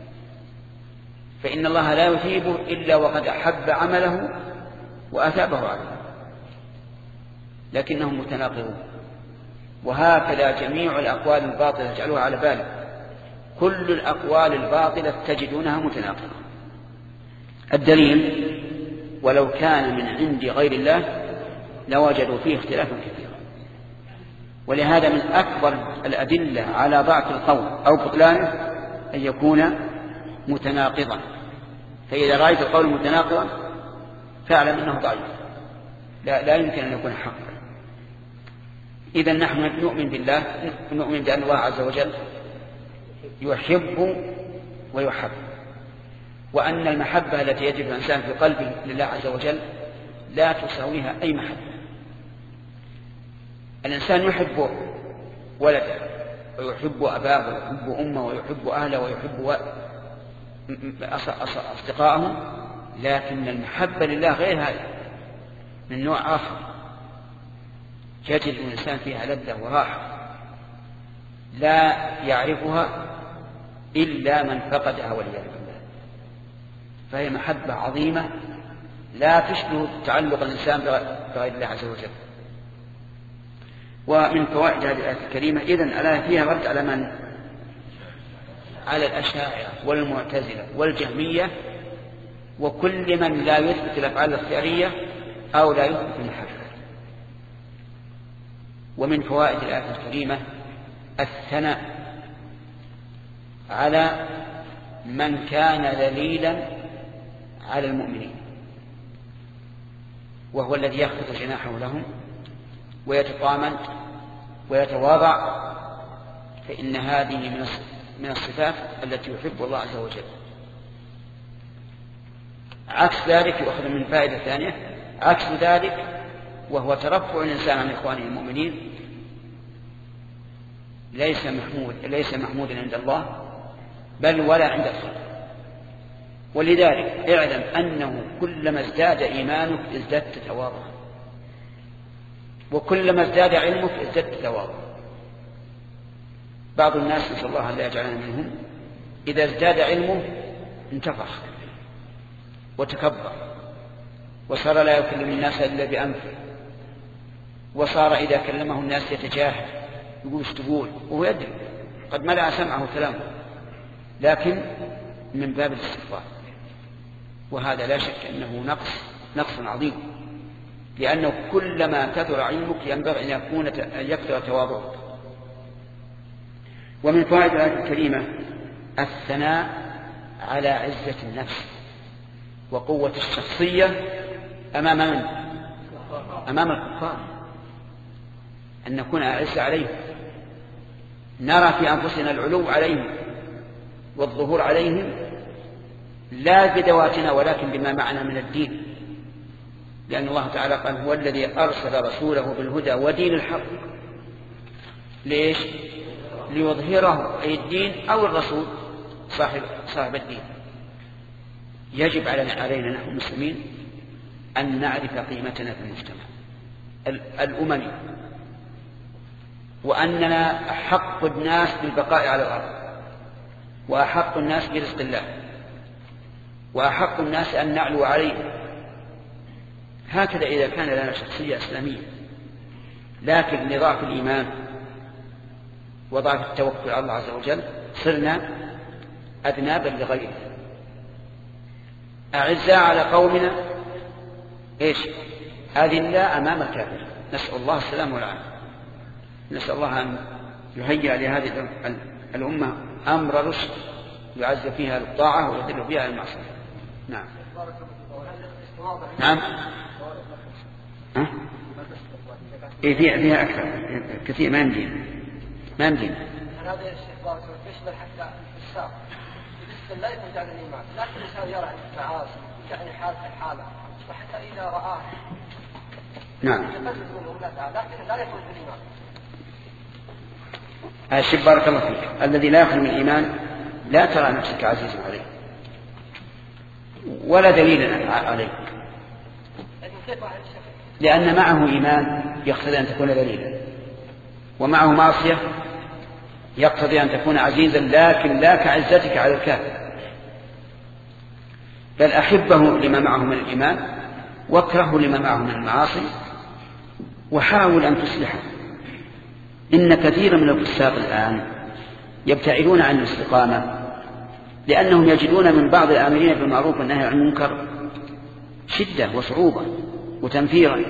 فإن الله لا يثيب إلا وقد أحب عمله وأثابه عليه، لكنهم متناقضون. وهكذا جميع الأقوال الباطلة اجعلوها على بالك، كل الأقوال الباطلة تجدونها متناقضة. الدليل ولو كان من عند غير الله لوجدوا فيه اختلافا كثيرا. ولهذا من أكبر الأدلة على ضعف القول أو بطلانه أن يكون متناقضا. فإذا رأيت القول متناقضا فاعلم أنه ضعيف، لا, لا يمكن أن يكون حقا. إذا نحن نؤمن بالله، نؤمن بأن الله عز وجل يحب ويحب، وأن المحبة التي يجد الإنسان في قلبه لله عز وجل لا تساويها أي محبة. الإنسان يحب ولده ويحب أباه ويحب أمه ويحب أهله ويحب أصدقائه، لكن المحبة لله غير هذا، من نوع آخر يجد الإنسان فيها لذة وراحة لا يعرفها إلا من فقدها والعياذ بالله. فهي محبة عظيمة لا تشبه تعلق الإنسان بغير الله عز وجل. ومن فوائد هذه الآية الكريمة إذن الآية فيها رد على من؟ على الأشاعرة والمعتزلة والجهمية وكل من لا يثبت الأفعال الاختيارية أو لا يثبت المحبة. ومن فوائد الآية الكريمة الثناء على من كان ذليلا على المؤمنين، وهو الذي يخفض جناحه لهم ويتطامن ويتواضع، فإن هذه من الصفات التي يحب الله عز وجل. عكس ذلك يؤخذ من فائدة ثانية، عكس ذلك وهو ترفع الإنسان عن إخوانه المؤمنين ليس محمود ليس محمودا عند الله بل ولا عند الخلق. ولذلك اعلم أنه كلما ازداد إيمانك ازددت تواضعا، وكلما ازداد علمك ازددت تواضعا. بعض الناس نسأل الله أن لا يجعلنا منهم إذا ازداد علمه انتفخ وتكبر وصار لا يكلم الناس إلا بأنفه، وصار إذا كلمه الناس يتجاهل يقول ايش تقول وهو يدري قد ملأ سمعه كلامه، لكن من باب الاستغفار، وهذا لا شك أنه نقص نقص عظيم، لأنه كلما كثر علمك ينبغي أن يكون أن يكثر تواضعك. ومن فوائد الآية الكريمة الثناء على عزة النفس وقوة الشخصية أمام من؟ أمام الكفار، أن نكون أعز عليهم، نرى في أنفسنا العلو عليهم والظهور عليهم، لا بذواتنا ولكن بما معنا من الدين، لأن الله تعالى قال هو الذي أرسل رسوله بالهدى ودين الحق. ليش؟ ليظهره أي الدين أو الرسول صاحب, صاحب الدين. يجب علينا نحن المسلمين أن نعرف قيمتنا في المجتمع الأممي، وأننا أحق الناس بالبقاء على الأرض، وأحق الناس برزق الله، وأحق الناس أن نعلو عليه. هكذا إذا كان لنا شخصية إسلامية، لكن لضعف الإيمان وضعف التوكل على الله عز وجل صرنا أذنابا لغيره، أعزاء على قومنا إيش؟ أذلاء أمام الكافر. نسأل الله السلام والعافية. نسأل الله أن يهيئ لهذه الأمة أمر رشد يعز فيها الطاعة ويذل فيها المعصية. نعم نعم ها؟ إيه فيها فيها أكثر كثير ما يمدين ما يمدين. هذا الاستخبار يشمل حتى الساق لا يكون جعل الإيمان، لكن الإنسان يرى المعاصي يعني حال في حاله، وحتى إذا رآه نعم يقلل منه لكن لا يكون في الإيمان. الشيخ بارك الله فيك، الذي لا يخلو من الإيمان لا ترى نفسك عزيزا عليه ولا دليلا عليه، لأن معه إيمان يقتضي أن تكون دليلا، ومعه معصية يقتضي أن تكون عزيزا لكن لا كعزتك على الكافر. بل أحبه لما معه من الإيمان واكرهه لما معه من المعاصي، وحاول أن تصلحه. إن كثيرا من الفساق الآن يبتعدون عن الاستقامة لأنهم يجدون من بعض الآمرين بالمعروف والنهي عن المنكر شدة وصعوبة وتنفيرا،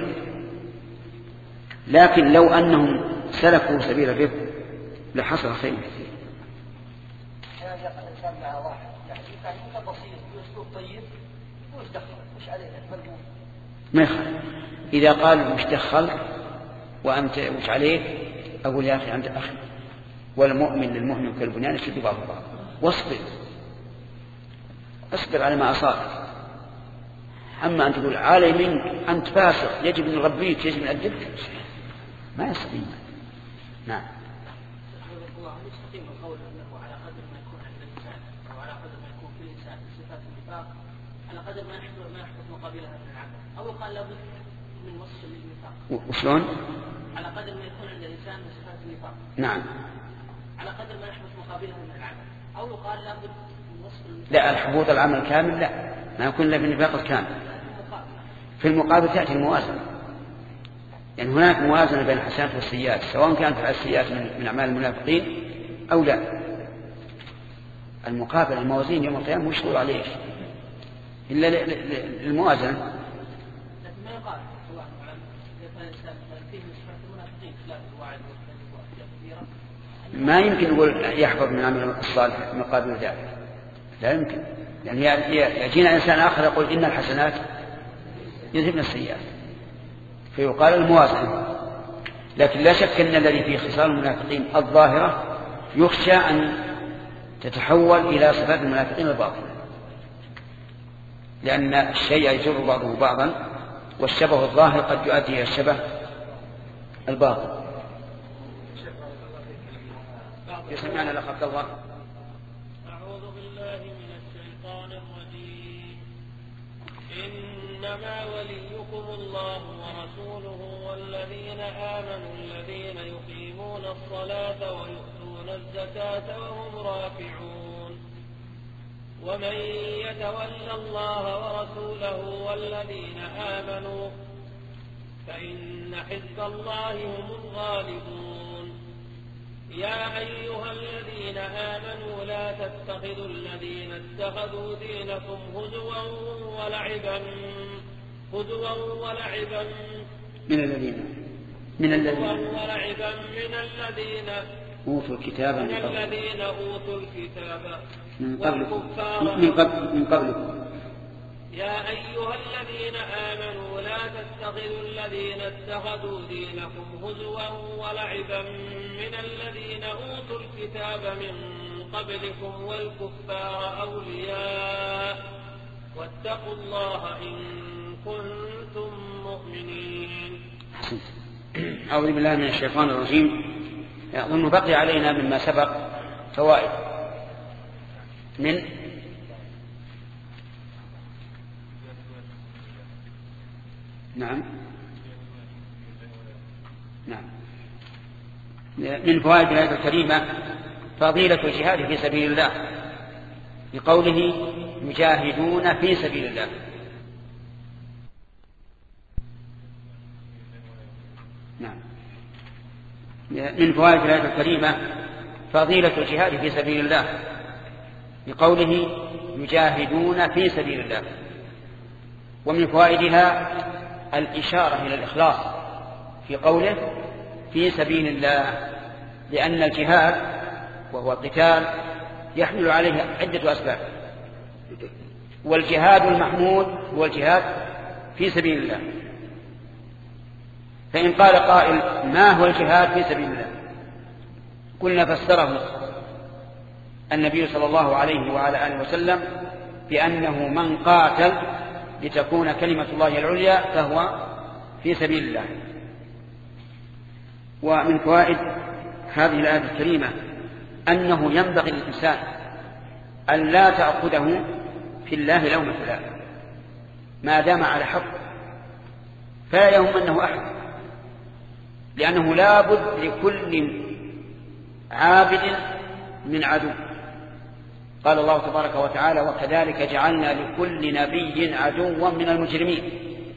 لكن لو أنهم سلكوا سبيل الرفق لحصل خير كثير. يعني الإنسان مع واحد يعني كان بسيط بأسلوب طيب وش دخل وش عليه ملموم ما يخالف. إذا قال وش دخلك وأنت وش عليك، أقول يا أخي أنت أخي، والمؤمن للمؤمن كالبنيان يشد بعضه بعضا، واصبر اصبر على ما أصابك. أما أن تقول علي منك أنت فاسق يجب أن نربيك يجب أن أدبك، ما يستقيم. نعم يستقيم القول أنه على قدر ما يكون عند الإنسان أو على قدر ما يكون في الإنسان من صفات النفاق على قدر ما يحدث ما يحدث مقابلها من العمل، أو قال لابد من وصف للنفاق. وشلون؟ على قدر ما يكون عند الإنسان من صفات النفاق نعم على قدر ما يحدث مقابلها من العمل، أو قال لابد من وصف النفاق. لا، الحبوط العمل الكامل لا، ما يكون إلا بالنفاق الكامل. في المقابل تأتي الموازنة، يعني هناك موازنة بين الحسنات والسيئات، سواء كانت السيئات من أعمال المنافقين أو لا. المقابل الموازين يوم القيامة مشغول عليه إلا الموازنة. لكن ما يقال سواء الإنسان فيه صفات المنافقين خلاف الوعد والكذب كثيرا، ما يمكن يقول يحفظ من عمل الصالح مقابل ذلك، لا يمكن. يعني يأتينا إنسان آخر يقول إن الحسنات يذهبن السيئات، فيقال الموازنة. لكن لا شك أن الذي فيه خصال المنافقين الظاهرة يخشى أن تتحول إلى صفات المنافقين الباطنة، لأن الشيء يجر بعضه بعضا، والشبه الظاهر قد يؤدي إلى الشبه الباطن. يسمعنا لخط الله. أعوذ بالله من الشيطان الرجيم. إنما وليكم الله ورسوله والذين آمنوا الذين يقيمون الصلاة ويؤتون الزكاة وهم راكعون. ومن يتول الله ورسوله والذين آمنوا فإن حزب الله هم الغالبون. يا أيها الذين آمنوا لا تتخذوا الذين اتخذوا دينكم هزوا ولعبا هزوا ولعبا من الذين من الذين ولعبا من الذين أوتوا الكتاب من الذين أوتوا الكتاب من قبلكم من قبل من قبلكم يا أيها الذين آمنوا لا تتخذوا الذين اتخذوا دينكم هزوا ولعبا من الذين أوتوا الكتاب من قبلكم والكفار أولياء واتقوا الله إن كنتم مؤمنين. أعوذ بالله من الشيطان الرجيم. أظن بقي علينا مما سبق فوائد من نعم نعم من فوائد الآية الكريمة فضيلة الجهاد في سبيل الله بقوله يجاهدون في سبيل الله. نعم من فوائد الآية الكريمة فضيلة الجهاد في سبيل الله بقوله يجاهدون في سبيل الله. ومن فوائدها الإشارة إلى الإخلاص في قوله في سبيل الله، لأن الجهاد وهو القتال يحمل عليه عدة أسباب، والجهاد المحمود هو الجهاد في سبيل الله. فإن قال قائل ما هو الجهاد في سبيل الله؟ قلنا فسره النبي صلى الله عليه وعلى آله وسلم بأنه من قاتل لتكون كلمة الله العليا فهو في سبيل الله. ومن فوائد هذه الآية الكريمة أنه ينبغي للإنسان أن لا تأخذه في الله لومة لائم ما دام على حق، فلا يهمنه أحد، لأنه لا بد لكل عابد من عدو. قال الله تبارك وتعالى وكذلك جعلنا لكل نبي عدوا من المجرمين.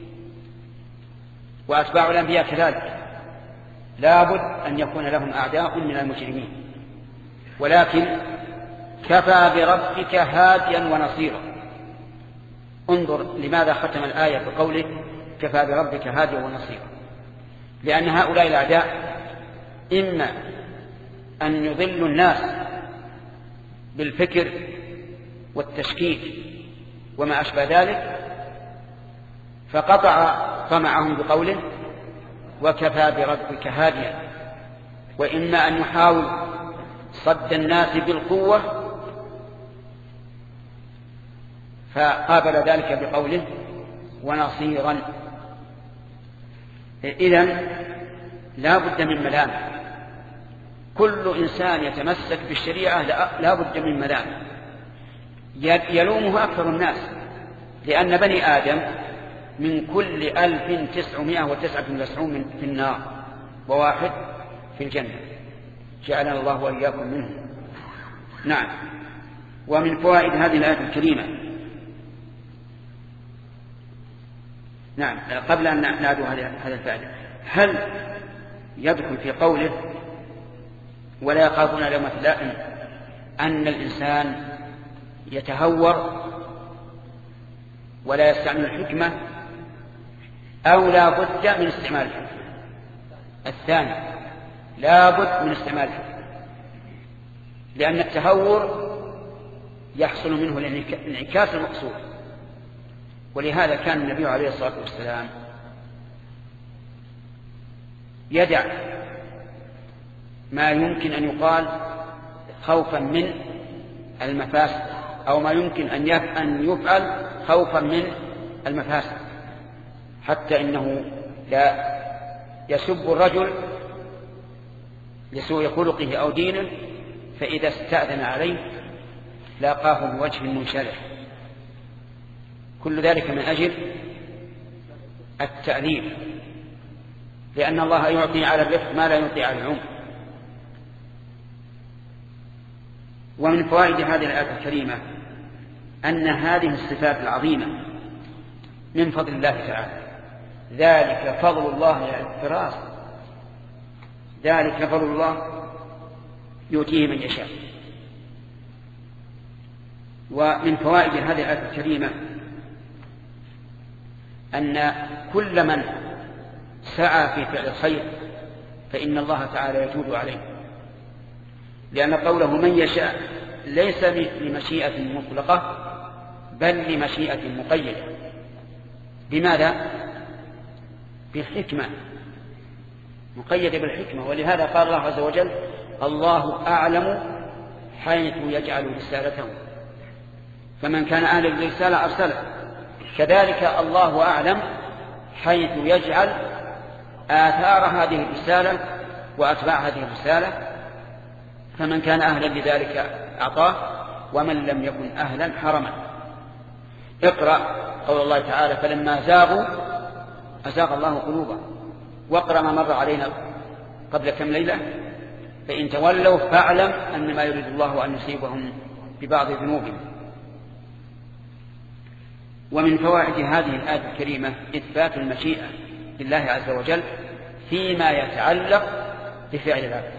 وأتباع الأنبياء كذلك لا بد أن يكون لهم أعداء من المجرمين، ولكن كفى بربك هاديا ونصيرا. انظر لماذا ختم الآية بقوله كفى بربك هاديا ونصيرا، لأن هؤلاء الأعداء إما أن يضلوا الناس بالفكر والتشكيك وما أشبه ذلك، فقطع طمعهم بقوله وكفى بربك هاديا، وإما أن يحاول صد الناس بالقوة فقابل ذلك بقوله ونصيرا. إذن لا بد من ملامة، كل إنسان يتمسك بالشريعة لا بد من ملامة يلومه أكثر الناس، لأن بني آدم من كل ألف تسعمائة وتسعة وتسعين في النار وواحد في الجنة، جعلنا الله وإياكم منه. نعم. ومن فوائد هذه الآية الكريمة نعم قبل أن نعدو هذا الفائدة، هل يدخل في قوله ولا يخافون لومة لائم أن الإنسان يتهور ولا يستعمل الحكمة، أو لا بد من استعمال الحكمة؟ الثاني لا بد من استعمال الحكمة، لأن التهور يحصل منه الانعكاس المقصود. ولهذا كان النبي عليه الصلاة والسلام يدع ما يمكن أن يقال خوفا من المفاسد، أو ما يمكن أن يفعل خوفا من المفاسد، حتى إنه لا يسب الرجل لسوء خلقه أو دينه، فإذا استأذن عليه لاقاه بوجه منشرح. كل ذلك من أجل التأليف، لأن الله يعطي على الرفق ما لا يعطي على العمر. ومن فوائد هذه الآية الكريمة أن هذه الصفات العظيمة من فضل الله تعالى، ذلك فضل الله الفراس، ذلك فضل الله يؤتيه من يشاء. ومن فوائد هذه الآية الكريمة أن كل من سعى في فعل الخير فإن الله تعالى يجود عليه، لأن قوله من يشاء ليس لمشيئة مطلقة بل لمشيئة مقيدة. بماذا؟ بالحكمة، مقيدة بالحكمة. ولهذا قال الله عز وجل الله أعلم حيث يجعل رسالته، فمن كان أهلا للرسالة أرسله. كذلك الله أعلم حيث يجعل آثار هذه الرسالة وأتباع هذه الرسالة، فمن كان أهلا لذلك أعطاه ومن لم يكن أهلا حرمه. اقرأ قول الله تعالى فلما زاغوا أزاغ الله قلوبهم، واقرأ ما مر علينا قبل كم ليلة فإن تولوا فاعلم أن ما يريد الله أن يصيبهم ببعض ذنوبهم. ومن فوائد هذه الآية الكريمة إثبات المشيئة لله عز وجل فيما يتعلق بفعل العبد،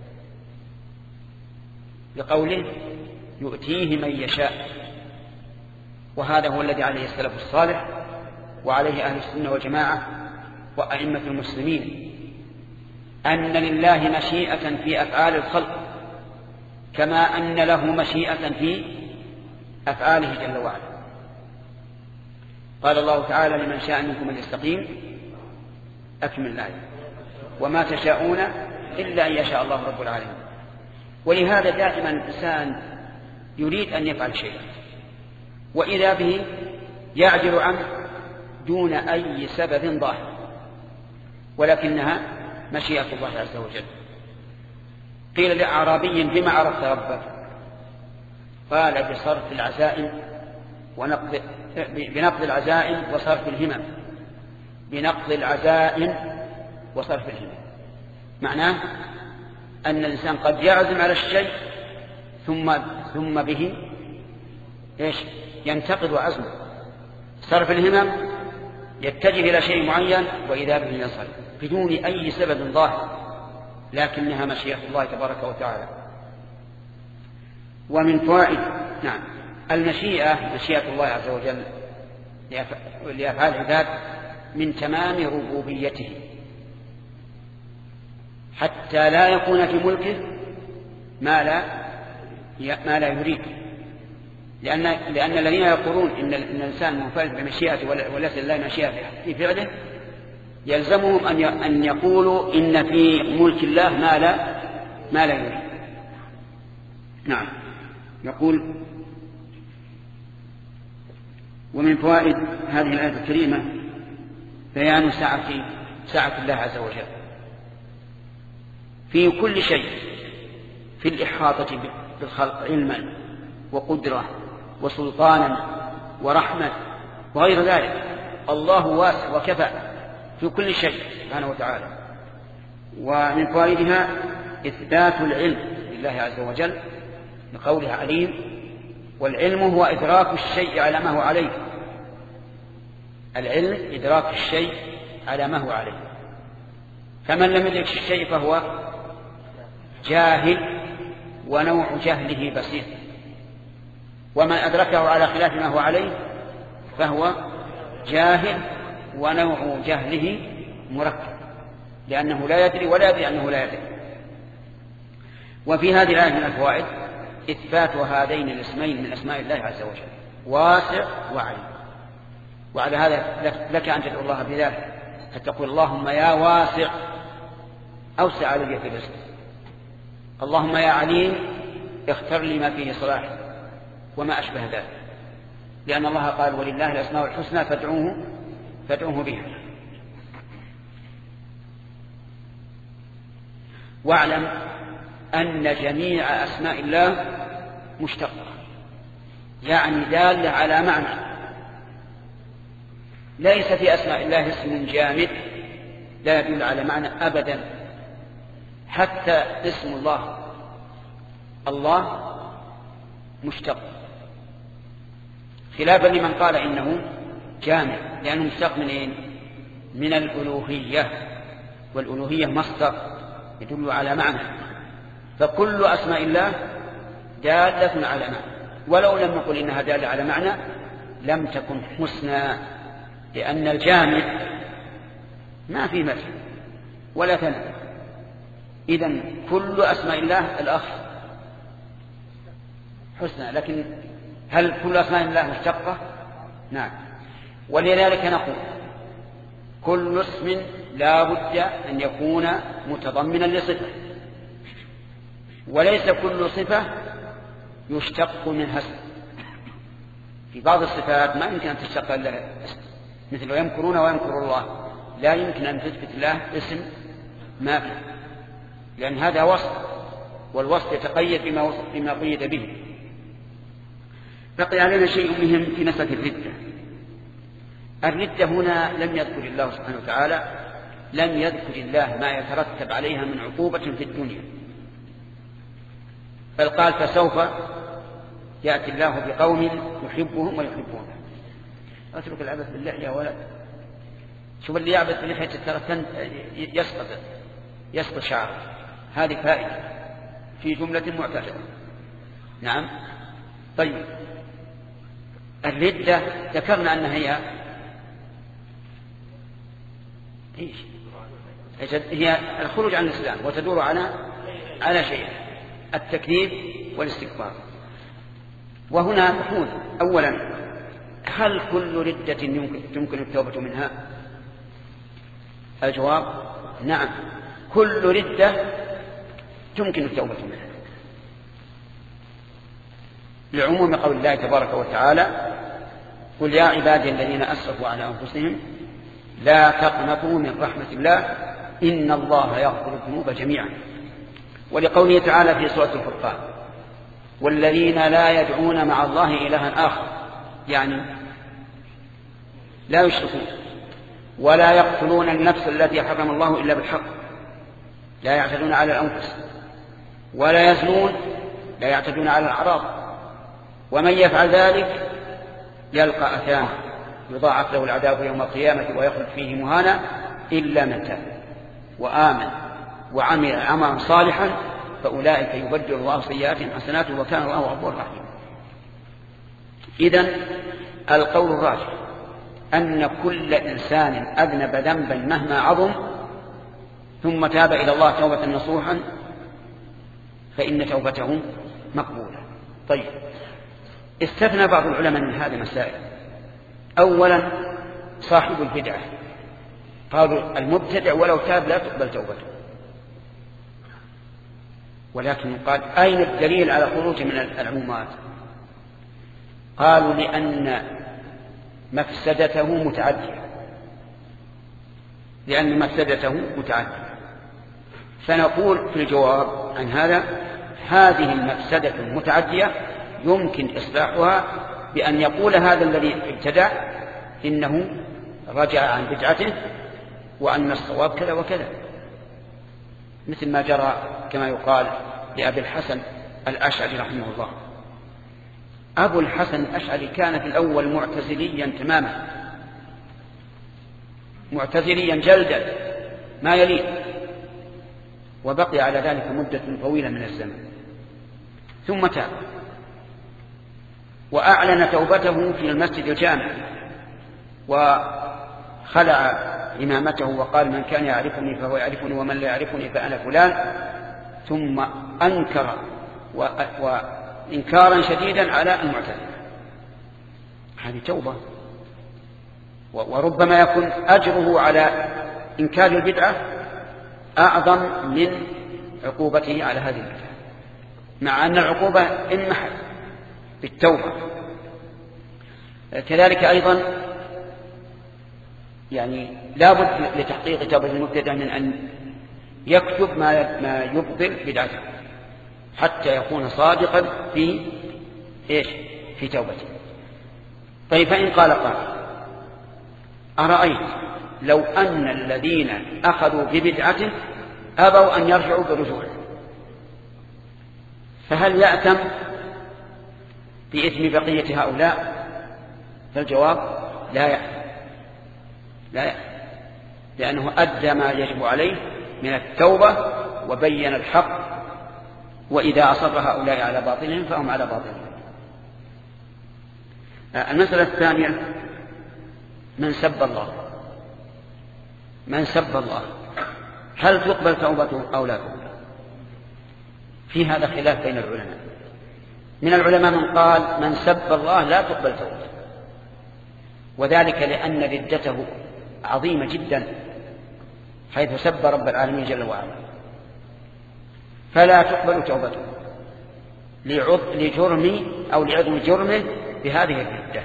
لقوله يؤتيه من يشاء، وهذا هو الذي عليه السلف الصالح وعليه أهل السنة والجماعة وأئمة المسلمين، أن لله مشيئة في أفعال الخلق كما أن له مشيئة في أفعاله جل وعلا. قال الله تعالى لمن شاء منكم أن يستقيم أكمل الآية وما تشاءون إلا أن يشاء الله رب العالمين. ولهذا دائما الإنسان يريد أن يفعل شيئا وإذا به يعجل عنه دون أي سبب ظاهر، ولكنها مشيئة الله عز وجل. قيل لأعرابي بما عرفت ربك؟ قال بصرف العزائم ونقض بنقض العزائم وصرف الهمم. بنقض العزائم وصرف الهمم معناه أن الإنسان قد يعزم على الشيء ثم ثم به إيش ينتقض عزمه. صرف الهمم يتجه إلى شيء معين وإذا به يصل بدون أي سبب ظاهر، لكنها مشيئة الله تبارك وتعالى. ومن فوائد نعم المشيئة مشيئة الله عز وجل لأفعال العباد من تمام ربوبيته، حتى لا يكون في ملكه ما لا ما لا يريد. لأن لأن الذين يقولون إن الإنسان منفرد بمشيئته وليس لله مشيئة في فعله يلزمهم أن أن يقولوا إن في ملك الله ما لا ما لا يريد. نعم يقول ومن فوائد هذه الآية الكريمة بيان سعة سعة الله عز وجل في كل شيء، في الإحاطة بالخلق علما وقدرة وسلطانا ورحمة وغير ذلك. الله واسع وكفى في كل شيء سبحانه وتعالى. ومن فوائدها إثبات العلم لله عز وجل بقوله عليم، والعلم هو إدراك الشيء على ما هو عليه. العلم إدراك الشيء على ما هو عليه، فمن لم يدرك الشيء فهو جاهل ونوع جهله بسيط، ومن أدركه على خلاف ما هو عليه فهو جاهل ونوع جهله مركب، لأنه لا يدري ولا يدري أنه لا يدري. وفي هذه الآية من الفوائد إثبات هذين الاسمين من أسماء الله عز وجل واسع وعليم. وعلى هذا لك أن تدعو الله بذلك، فتقول اللهم يا واسع أوسع علي في رزقي، اللهم يا عليم اختر لي ما فيه صلاح وما أشبه ذلك، لأن الله قال ولله الأسماء الحسنى فادعوه فادعوه بها. واعلم أن جميع أسماء الله مشتقة، يعني دالة على معنى. ليس في أسماء الله اسم جامد لا يدل على معنى أبدا، حتى اسم الله الله مشتق، خلافا لمن قال إنه جامد، لأنه مشتق من إيه؟ من الألوهية، والألوهية مصدر يدل على معنى. فكل أسماء الله دالة على معنى، ولو لم نقل إنها دالة على معنى لم تكن حسنى، لأن الجامد ما في مدح ولا ثناء. إذن كل أسماء الله الأخ حسنى، لكن هل كل أسماء الله مشتقة؟ نعم. ولذلك نقول كل اسم لا بد أن يكون متضمنا لصفة، وليس كل صفة يشتق منها اسم. في بعض الصفات ما يمكن أن تشتق إلا اسم، مثل يمكرون ويمكر الله، لا يمكن أن تثبت له اسم ما فيه، لأن هذا وصف، والوصف يتقيد بما, بما قيد به. بقي علينا شيء مهم في مسألة الردة. الردة هنا لم يذكر الله سبحانه وتعالى لم يذكر الله ما يترتب عليها من عقوبة في الدنيا، بل قال فسوف يأتي الله بقوم يحبهم ويحبونه. أترك العبث بالله يا ولد، شوف اللي يعبث بلحية الترتن يسقط يسقط شعره، هذه فائدة في جملة معترضة. نعم. طيب الردة ذكرنا أنها هي إيش؟ هي الخروج عن الإسلام، وتدور على على شيء: التكذيب والاستكبار. وهنا نقول أولا: هل كل ردة يمكن التوبة منها؟ الجواب: نعم، كل ردة تمكن التوبة منها، لعموم قول الله تبارك وتعالى: قل يا عبادي الذين أسرفوا على أنفسهم لا تقنطوا من رحمة الله إن الله يغفر الذنوب جميعا. ولقوله تعالى في سورة الفرقان: والذين لا يدعون مع الله إلها آخر، يعني لا يشركون، ولا يقتلون النفس التي حرم الله إلا بالحق، لا يعتدون على الأنفس، ولا يزنون، لا يعتدون على الأعراض، ومن يفعل ذلك يلقى أثاما يضاعف له العذاب يوم القيامة ويخلد فيه مهانا إلا من تاب وآمن وعمل عملا صالحا فأولئك يبدل الله سيئاتهم حسنات وكان الله غفورا رحيما. إذن القول الراجح أن كل إنسان أذنب ذنبا مهما عظم ثم تاب إلى الله توبة نصوحا فإن توبته مقبولة. طيب، استثنى بعض العلماء من هذه المسائل. أولا صاحب البدعة، قالوا المبتدع ولو تاب لا تقبل توبته، ولكن قال أين الدليل على خروج من العمومات؟ قالوا لأن مفسدته متعدية، لأن مفسدته متعدية. فنقول في الجواب عن هذا: هذه المفسدة المتعدية يمكن إصلاحها بأن يقول هذا الذي ابتدع إنه رجع عن بدعته وأن الصواب كذا وكذا، مثل ما جرى كما يقال لأبي الحسن الأشعري رحمه الله. أبو الحسن الأشعري كان في الأول معتزليا تماما، معتزليا جلدا ما يليق، وبقي على ذلك مدة طويلة من الزمن، ثم تاب وأعلن توبته في المسجد الجامع، وخلع إمامته وقال: من كان يعرفني فهو يعرفني ومن لا يعرفني فأنا فلان. ثم أنكر وإنكارا شديدا على المعتزلة. هذه توبة، وربما يكون أجره على إنكار البدعة أعظم من عقوبته على هذه البدعة، مع أن العقوبة انمحت بالتوبة. كذلك أيضا يعني لا بد لتحقيق توبة المبتدع من أن يكتب ما ما يبطل بدعته حتى يكون صادقا في إيش في توبته. طيب، فإن قال قال: أرأيت لو أن الذين أخذوا ببدعته أبوا أن يرجعوا برجوع، فهل يأتم بإثم بقية هؤلاء؟ فالجواب: لا يأتم، لا يأتم، لأنه أدى ما يجب عليه من التوبة وبين الحق وإذا أصر هؤلاء على باطلهم فهم على باطلهم. المسألة الثانية من سب الله من سب الله هل تقبل توبته أو لا تقبل؟ في هذا خلاف بين العلماء. من العلماء من قال من سب الله لا تقبل توبته، وذلك لأن ردته عظيمة جدا حيث سب رب العالمين جل وعلا، فلا تقبل توبته لجرم أو لعظم جرمه بهذه الردة.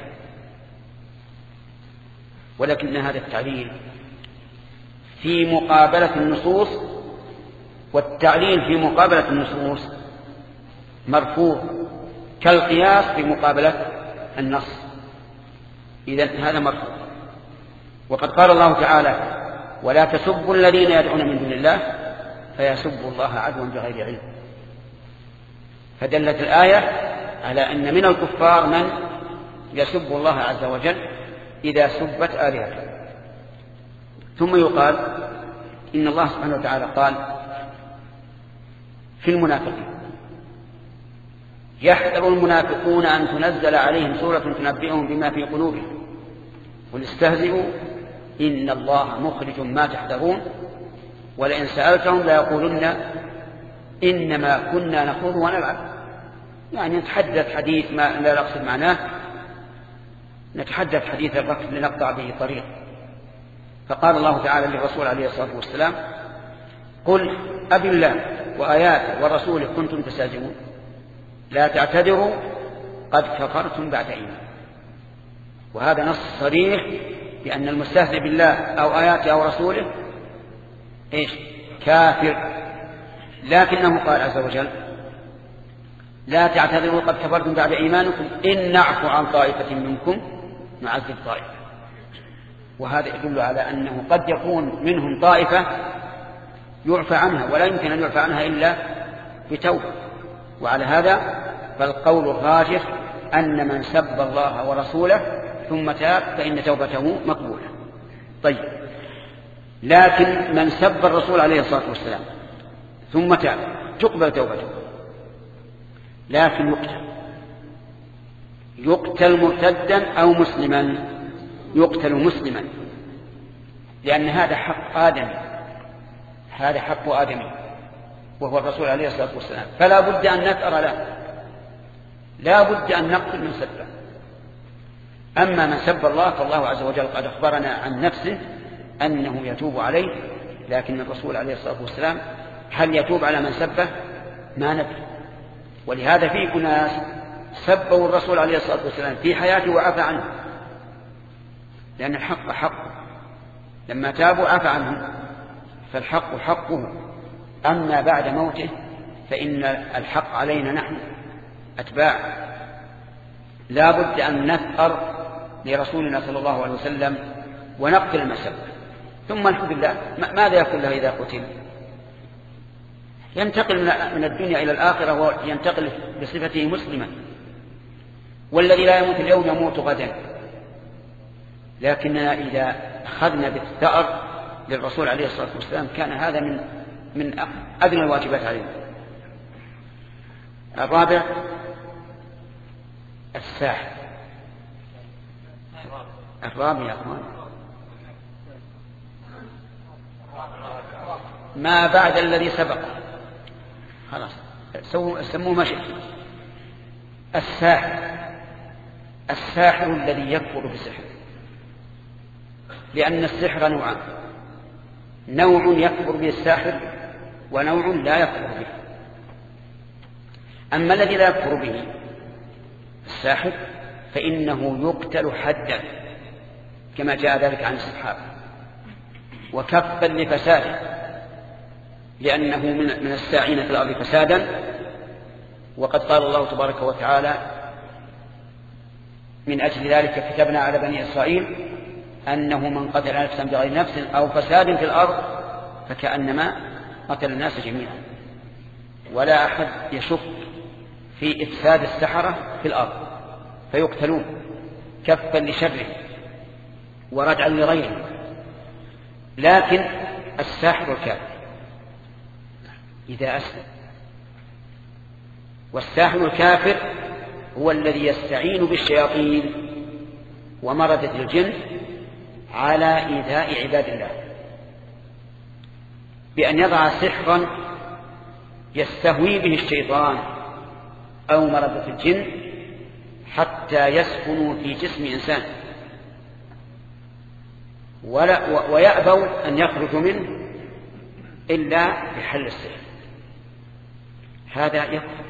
ولكن هذا التعليل في مقابلة النصوص، والتعليل في مقابلة النصوص مرفوض كالقياس في مقابلة النص، إذن هذا مرفوض. وقد قال الله تعالى ولا تسبوا الذين يدعون من دون الله فيسبوا الله عدوا بغير علم، فدلت الآية على أن من الكفار من يسب الله عز وجل إذا سبت آلهته. ثم يقال إن الله سبحانه وتعالى قال في المنافقين يحذر المنافقون أن تنزل عليهم سورة تنبئهم بما في قلوبهم قل استهزئوا إن الله مخرج ما تحذرون ولئن سألتهم ليقولن إنما كنا نخوض ونلعب، يعني نتحدث حديث ما لا نقصد معناه، نتحدث حديث الركب لنقطع به طريق. فقال الله تعالى للرسول عليه الصلاة والسلام قل أبي الله وآياته ورسوله كنتم تستهزئون لا تعتذروا قد كفرتم بعد إيمان. وهذا نص صريح بأن المستهزئ بالله أو آياته أو رسوله إيش؟ كافر. لكنه قال عز وجل لا تعتذروا قد كفرتم بعد إيمانكم إن نعفو عن طائفة منكم نعذب طائفة. وهذا يدل على أنه قد يكون منهم طائفة يعفى عنها ولا يمكن أن يعفى عنها إلا بتوبة. وعلى هذا فالقول الراجح أن من سب الله ورسوله ثم تاب فإن توبته مقبولة. طيب، لكن من سب الرسول عليه الصلاة والسلام ثم تاب تقبل توبته، لكن يقتل يقتل مرتدا أو مسلما، يقتل مسلما، لأن هذا حق آدمي، هذا حق آدمي وهو الرسول عليه الصلاة والسلام، فلا بد أن نثأر له، لا بد أن نقتل من سبه. أما من سب الله فالله عز وجل قد أخبرنا عن نفسه أنه يتوب عليه، لكن الرسول عليه الصلاة والسلام هل يتوب على من سبه؟ ما ندري. ولهذا في أناس سبوا الرسول عليه الصلاة والسلام في حياته وعفى عنه، لأن الحق حق، لما تابوا عفى عنه، فالحق حقه. أما بعد موته فإن الحق علينا نحن أتباع، لا بد أن نثأر لرسولنا صلى الله عليه وسلم ونقتل المسب. ثم الحمد لله ماذا يقول له إذا قتل؟ ينتقل من الدنيا إلى الآخرة وينتقل بصفته مسلما، والذي لا يموت اليوم يموت غدا. لكننا إذا أخذنا بالثأر للرسول عليه الصلاة والسلام كان هذا من من أدنى الواجبات علينا. الرابع الساحر. الرابع يا أخوان ما بعد الذي سبق، خلاص سموه مشي. الساحر الساحر الذي يكفر بالسحر، لأن السحر نوعان، نوع يكفر به الساحر ونوع لا يكفر به. أما الذي لا يكفر به الساحر فإنه يقتل حدا كما جاء ذلك عن الصحابة، وكفا لفساده، لأنه من الساعين في الأرض فسادا. وقد قال الله تبارك وتعالى من أجل ذلك كتبنا على بني إسرائيل أنه من قتل نفسا بغير نفس أو فساد في الأرض فكأنما قتل الناس جميعا. ولا أحد يشك في إفساد السحرة في الأرض فيقتلون كفا لشره وردعا لغيره. لكن الساحر الكافر إذا أسلم والساحر الكافر هو الذي يستعين بالشياطين ومردة الجن على إيذاء عباد الله بأن يضع سحرا يستهوي به الشيطان أو مردة الجن حتى يسكنوا في جسم إنسان ولا ويأبوا أن يخرجوا منه إلا بحل السحر. هذا يكفر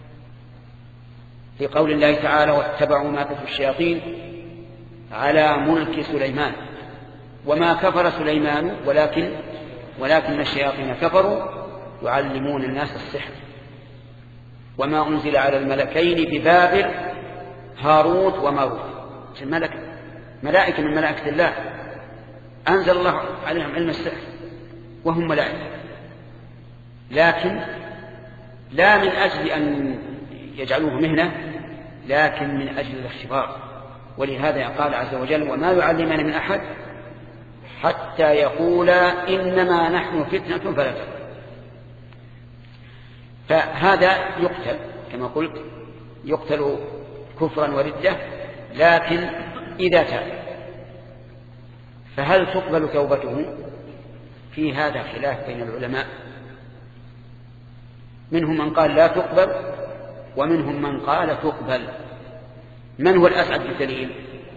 في قول الله تعالى واتبعوا ما تتلو الشياطين على ملك سليمان وما كفر سليمان ولكن ولكن الشياطين كفروا يعلمون الناس السحر وما أنزل على الملكين ببابل هاروت وماروت. الملك ملائكة من ملائكة الله أنزل الله عليهم علم السحر وهم ملائكة، لكن لا من أجل أن يجعلوه مهنة لكن من أجل الاختبار. ولهذا قال عز وجل وما يعلمان من أحد حتى يقولا إنما نحن فتنة فلا تكفر. فهذا يقتل كما قلت يقتل كفرا وردة، لكن إذا تاب فهل تقبل توبته؟ في هذا خلاف بين العلماء، منهم من قال لا تقبل ومنهم من قال تقبل. من هو الأسعد بالدليل؟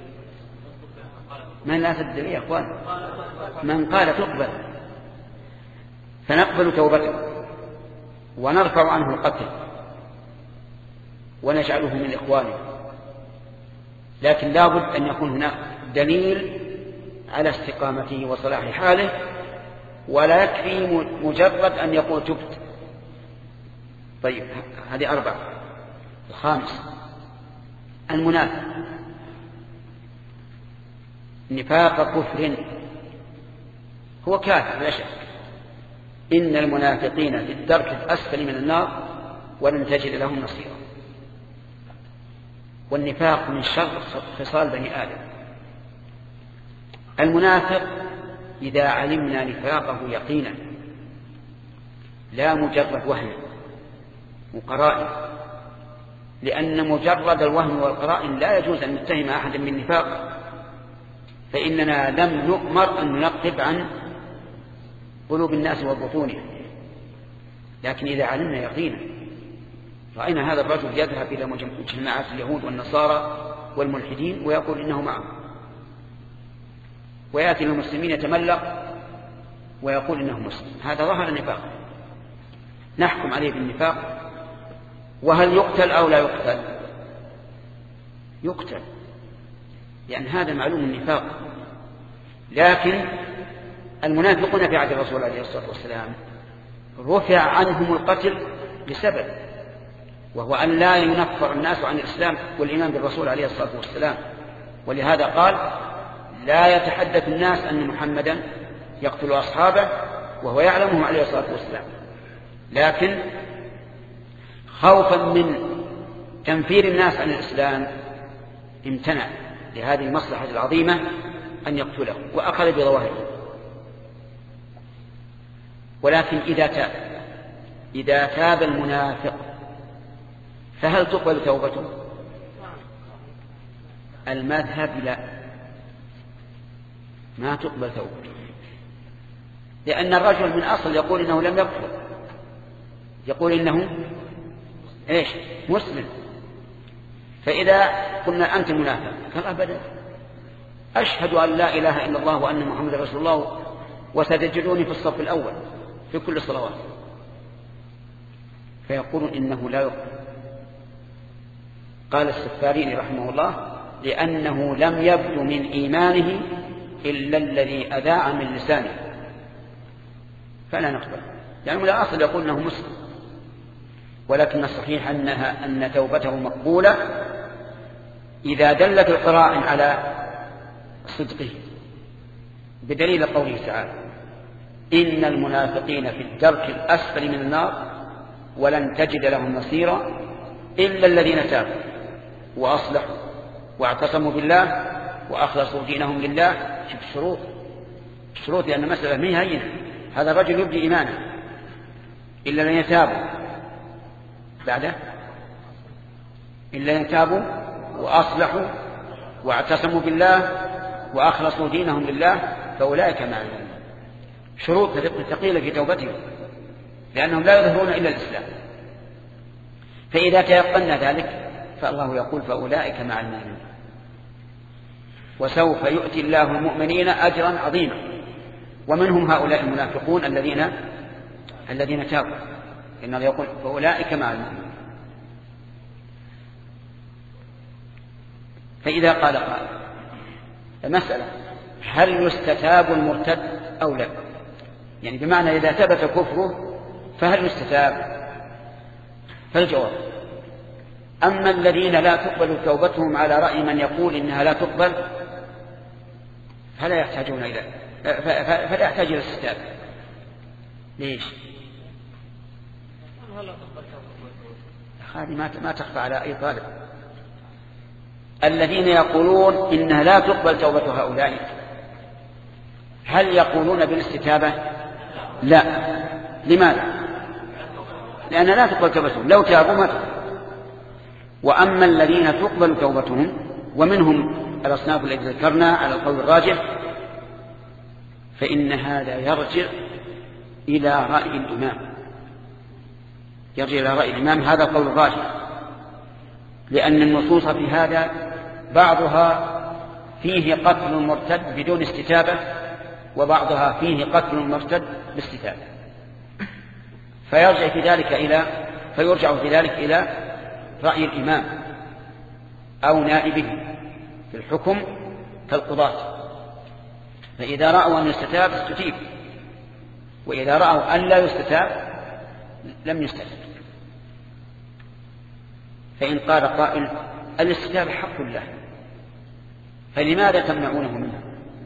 من الأسعد بالدليل يا أخوان؟ من قال تقبل، فنقبل توبته ونرفع عنه القتل ونجعله من إخوانه، لكن لا بد أن يكون هناك دليل على استقامته وصلاح حاله، ولا يكفي مجرد أن يقول تبت. طيب هذه أربعة. الخامس المنافق، نفاق كفر، هو كافر لا شك، إن المنافقين في الدرك الأسفل من النار ولن تجد لهم نصيرا. والنفاق من شر خصال بني آدم. المنافق إذا علمنا نفاقه يقينا لا مجرد وهم وقرائن، لأن مجرد الوهم والقرائن لا يجوز أن نتهم أحدا بالنفاق، فإننا لم نؤمر أن ننقب عن قلوب الناس وبطونهم. لكن إذا علمنا يقينا، رأينا هذا الرجل يذهب إلى مجمعات اليهود والنصارى والملحدين ويقول إنه معهم، ويأتي المسلمين يتملق ويقول إنه مسلم، هذا ظهر النفاق، نحكم عليه بالنفاق. وهل يقتل أو لا يقتل؟ يقتل، لأن هذا معلوم النفاق. لكن المنافقون في عهد الرسول عليه الصلاة والسلام رفع عنهم القتل لسبب، وهو أن لا ينفر الناس عن الإسلام والإيمان بالرسول عليه الصلاة والسلام. ولهذا قال لا يتحدث الناس أن محمدا يقتل أصحابه وهو يعلمهم عليه الصلاة والسلام، لكن خوفا من تنفير الناس عن الإسلام امتنع لهذه المصلحة العظيمة أن يقتله وأخذ بظواهره. ولكن إذا تاب إذا تاب المنافق فهل تقبل توبته؟ المذهب لا، ما تقبل توبته، لأن الرجل من أصل يقول إنه لم يكفر، يقول إنه إيش مسلم. فإذا قلنا أنت منافق قال أبدا أشهد أن لا إله إلا الله وأن محمد رسول الله وستجدوني في الصف الأول في كل الصلوات، فيقول إنه لا يقبل. قال السفاريني رحمه الله لأنه لم يبدو من إيمانه إلا الذي أذاع من لسانه، فلا نقبل، يعني لا أصل يقول أنه مسلم. ولكن الصحيح أنها أن توبته مقبولة إذا دلت القرائن على صدقه، بدليل قوله تعالى إن المنافقين في الدرك الأسفل من النار ولن تجد لهم نصيرا إلا الذين تابوا وأصلحوا واعتصموا بالله وأخلصوا دينهم لله. شوف الشروط، الشروط لأن مسألة ما هي هينة. هذا الرجل يبدي إيمانه إلا الذين تابوا بعده إلا أن تابوا وأصلحوا واعتصموا بالله وأخلصوا دينهم لله فأولئك مع المؤمنين. شروط ثقيلة في توبتهم لأنهم لا يظهرون إلا الإسلام. فإذا تيقنا ذلك فالله يقول فأولئك مع المؤمنين وسوف يؤتي الله المؤمنين أجرا عظيما. ومنهم هؤلاء المنافقون الذين الذين تابوا إنه يقول فأولئك مع المؤمنين. فإذا قال قائل المسألة هل يستتاب المرتد أو لا؟ يعني بمعنى إذا ثبت كفره فهل يستتاب؟ فالجواب أما الذين لا تقبل توبتهم على رأي من يقول إنها لا تقبل فلا يحتاجون إلى فلا يحتاج إلى الاستتابة. ليش؟ هذه ما تخفى على أي طالب. الذين يقولون إنها لا تقبل توبة هؤلاء هل يقولون بالاستتابة؟ لا. لماذا؟ لأن لا تقبل توبتهم لو تابوا ما تقبل. وأما الذين تقبل توبتهم ومنهم الأصناف التي ذكرنا على القول الراجح فإن هذا يرجع إلى رأي الإمام يرجع إلى رأي الإمام هذا القول الراجح، لأن النصوص في هذا بعضها فيه قتل مرتد بدون استتابة وبعضها فيه قتل مرتد باستتابة، فيرجع في ذلك إلى فيرجع في ذلك إلى رأي الإمام أو نائبه في الحكم كالقضاة. فإذا رأوا أن يستتاب استتيب، وإذا رأوا أن لا يستتاب لم يستتب. فإن قال قائل الاستتاب حق الله فلماذا تمنعونه منه؟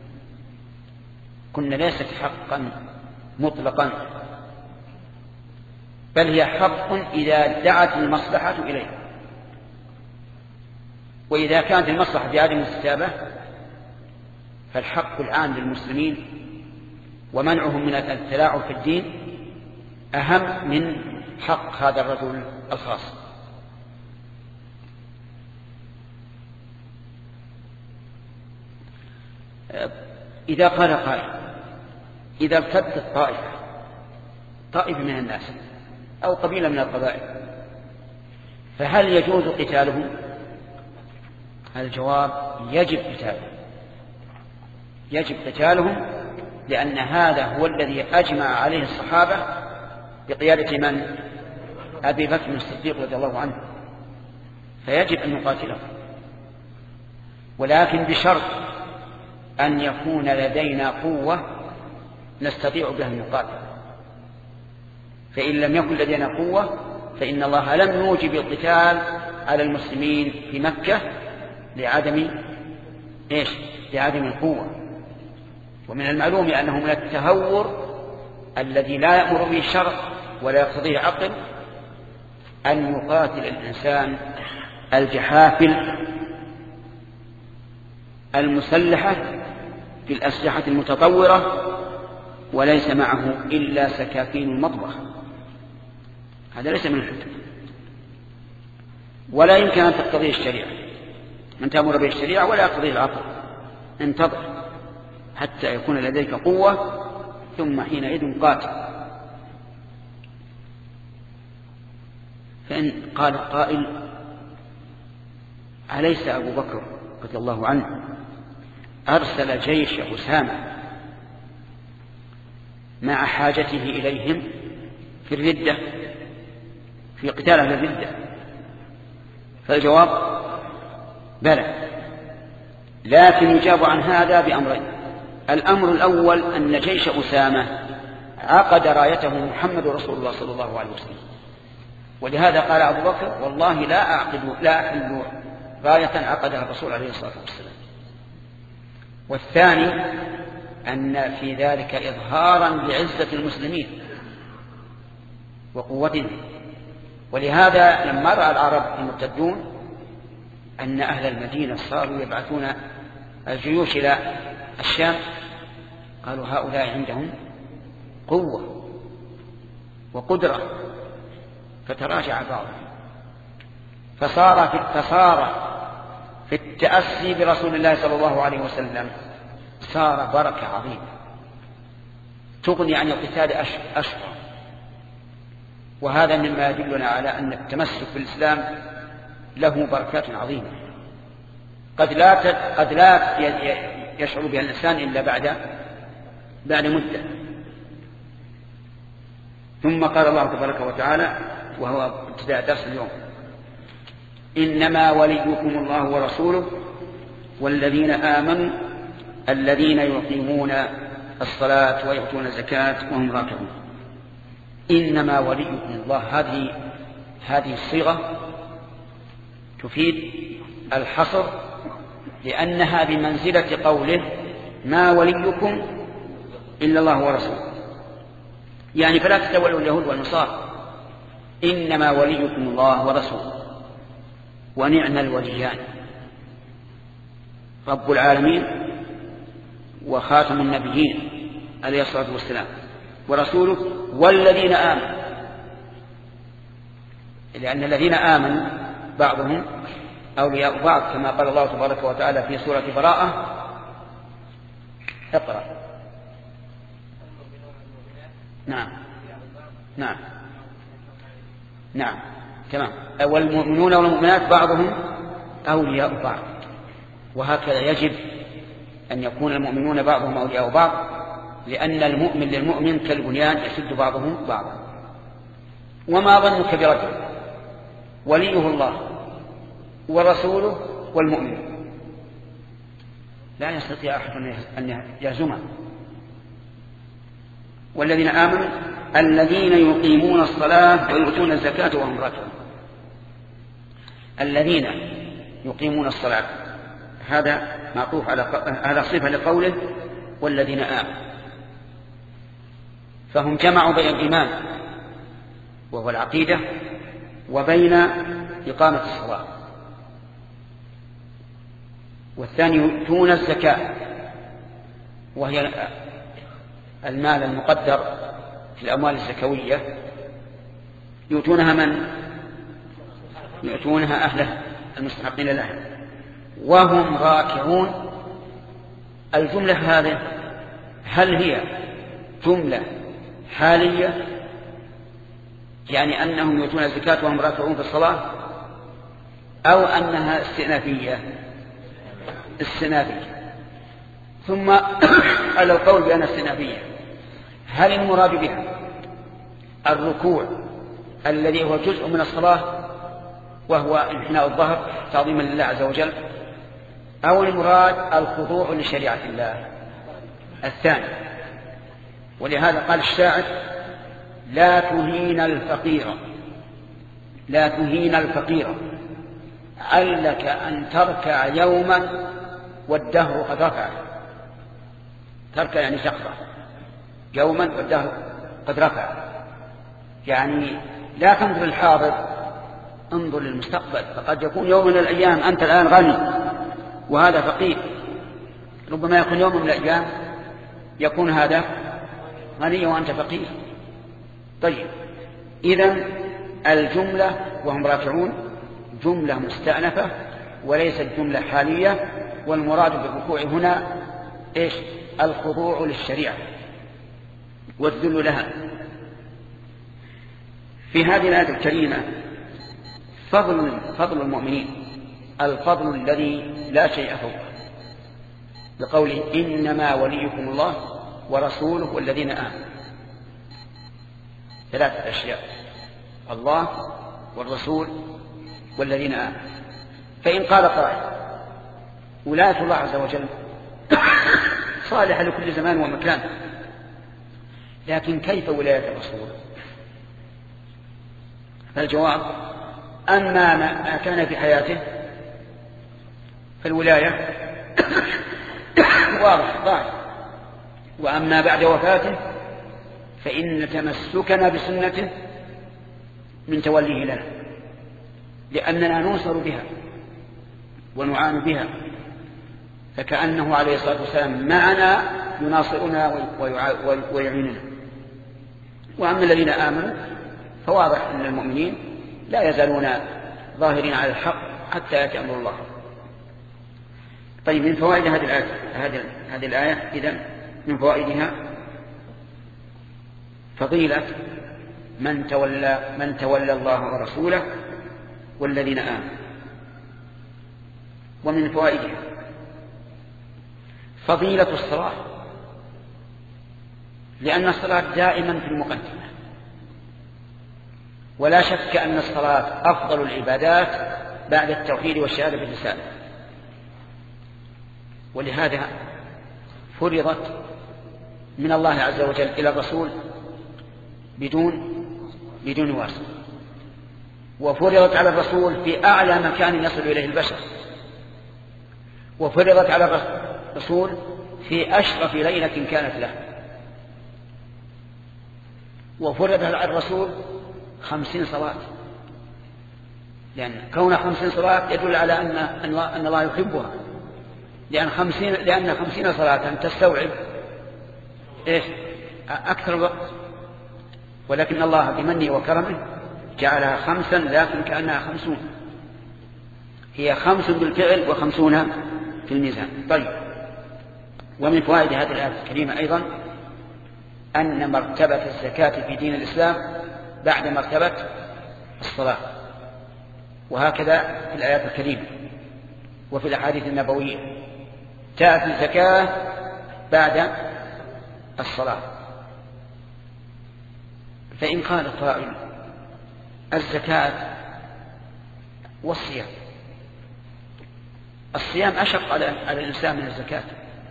قلنا ليست حقا مطلقا بل هي حق إذا دعت المصلحة إليه، وإذا كانت المصلحة بعدم الاستتابة فالحق العام للمسلمين ومنعهم من التلاعب في الدين أهم من حق هذا الرجل الخاص. إذا قال قائل إذا ارتدت طائفة طائفة من الناس أو قبيلة من القبائل فهل يجوز قتالهم؟ الجواب يجب قتالهم يجب قتالهم لأن هذا هو الذي أجمع عليه الصحابة بقيادة من؟ أبي بكر الصديق رضي الله عنه، فيجب أن نقاتلهم، ولكن بشرط أن يكون لدينا قوة نستطيع بها المقاتل. فإن لم يكن لدينا قوة فإن الله لم يوجب القتال على المسلمين في مكة لعدم إيش؟ لعدم القوة. ومن المعلوم أنه من التهور الذي لا يأمر به الشرع ولا يقتضيه عقل أن يقاتل الإنسان الجحافل المسلحة في الأسلحة المتطورة وليس معه إلا سكاكين المطبخ، هذا ليس من الحكم ولا يمكن أن تقتضيه الشريعة، من تأمر به الشريعة ولا يقتضيه العقل. انتظر حتى يكون لديك قوة ثم حينئذ قاتل. فإن قال قائل أليس أبو بكر رضي الله عنه أرسل جيش أسامة مع حاجته إليهم في الردة في قتال أهل الردة؟ فالجواب بلى، لكن يجاب عن هذا بأمرين. الأمر الأول أن جيش أسامة عقد رايته محمد رسول الله صلى الله عليه وسلم، ولهذا قال أبو بكر والله لا أعقد لا أحل راية عقدها الرسول عليه الصلاة والسلام. والثاني أن في ذلك إظهارا لعزة المسلمين وقوتهم، ولهذا لما رأى العرب المرتدون أن أهل المدينة صاروا يبعثون الجيوش إلى الشام قالوا هؤلاء عندهم قوة وقدرة، فتراجع بعضهم فصار في, فصار في التأسي برسول الله صلى الله عليه وسلم صار بركة عظيمة تغني عن القتال أشهر. وهذا مما يدلنا على أن التمسك بالإسلام له بركات عظيمة قد لا قد لا يشعر بها الإنسان إلا بعد بعد مدة. ثم قال الله تبارك وتعالى وهو ابتداء درس اليوم: إنما وليكم الله ورسوله والذين آمنوا الذين يقيمون الصلاة ويؤتون الزكاة وهم راكعون. إنما وليكم الله، هذه هذه الصيغة تفيد الحصر، لأنها بمنزلة قوله ما وليكم إلا الله ورسوله، يعني فلا تتولوا اليهود والنصارى، إنما وليكم الله ورسوله ونعم الوليان رب العالمين وخاتم النبيين عليه الصلاة والسلام ورسوله والذين آمنوا، لأن الذين آمنوا بعضهم أولياء بعض كما قال الله تبارك وتعالى في سورة براءة. اقرأ. نعم نعم نعم تمام. والمؤمنون والمؤمنات بعضهم أولياء بعض، وهكذا يجب أن يكون المؤمنون بعضهم أولياء بعض، لأن المؤمن للمؤمن كالبنيان يشد بعضهم بعضا. وما ظنك برجل وليه الله ورسوله والمؤمن، لا يستطيع أحد أن يهزمه. والذين آمنوا الذين يقيمون الصلاة ويؤتون الزكاة وهم راكعون. الذين يقيمون الصلاة هذا معطوف على على صفة لقوله والذين آمنوا، فهم جمعوا بين الإيمان وهو العقيدة وبين إقامة الصلاة. والثاني يؤتون الزكاة وهي المال المقدر في الأموال الزكوية، يؤتونها من؟ يؤتونها أهلها المستحقين لها وهم راكعون. الجملة هذه هل هي جملة حالية يعني أنهم يؤتون الزكاة وهم راكعون في الصلاة، أو أنها استئنافية؟ استئنافية. ثم على القول بأنها استئنافية، هل المراد بها الركوع الذي هو جزء من الصلاة وهو انحناء الظهر تعظيما لله عز وجل، أو المراد الخضوع لشريعة الله؟ الثاني. ولهذا قال الشاعر لا تهين الفقير لا تهين الفقير علك أن تركع يوما والدهر قد رفع. تركع يعني شخصا يوما والدهر قد رفع، يعني لا تنظر للحاضر، انظر للمستقبل. فقد يكون يوم من الأيام أنت الآن غني وهذا فقير، ربما يكون يوم من الأيام يكون هذا غني وأنت فقير. طيب، إذن الجملة وهم راكعون جملة مستأنفة وليست جملة حالية، والمراد بالركوع هنا إيش؟ الخضوع للشريعة والذل لها. في هذه الآية الكريمة فضل فضل المؤمنين، الفضل الذي لا شيء فوقه، بقوله إنما وليكم الله ورسوله والذين آمنوا. ثلاثة أشياء: الله والرسول والذين آمنوا. فإن قال قائل ولاية الله عز وجل صالحة لكل زمان ومكان، لكن كيف ولاية الرسول؟ فالجواب أما ما كان في حياته فالولاية واضح ظاهر، وأما بعد وفاته فإن تمسكنا بسنته من توليه لنا، لأننا ننصر بها ونعان بها، فكأنه عليه الصلاة والسلام معنا يناصرنا ويعيننا. وأما الذين آمنوا فواضح أن المؤمنين لا يزالون ظاهرين على الحق حتى يأتي أمر الله. طيب من فوائد هذه الآية هذه هذه الآية إذن من فوائدها فضيلة من تولى من تولى الله ورسوله والذين آمنوا. ومن فوائدها فضيلة الصلاة، لأن الصلاة دائما في المقدمة، ولا شك أن الصلاة أفضل العبادات بعد التوحيد والشهادة بالرسالة، ولهذا فرضت من الله عز وجل إلى الرسول بدون بدون واسطة، وفرضت على الرسول في أعلى مكان يصل إليه البشر، وفرضت على الرسول في أشرف ليلة كانت له، وفرضت على الرسول خمسين صلاة، لأن كون خمسين صلاة يدل على أن أن الله يحبها، لأن خمسين لأن خمسين صلاة تستوعب إيش أكثر الوقت، ولكن الله بمنه وكرمه جعلها خمسا لكن كأنها خمسون، هي خمس بالفعل وخمسون في الميزان. طيب ومن فوائد هذه الآية الكريمة أيضا أن مرتبة الزكاة في دين الإسلام بعد مرتبة الصلاة، وهكذا في الآيات الكريمة وفي الأحاديث النبوية تأتي الزكاة بعد الصلاة. فإن قال قائل الزكاة والصيام، الصيام أشق على الإنسان من الزكاة،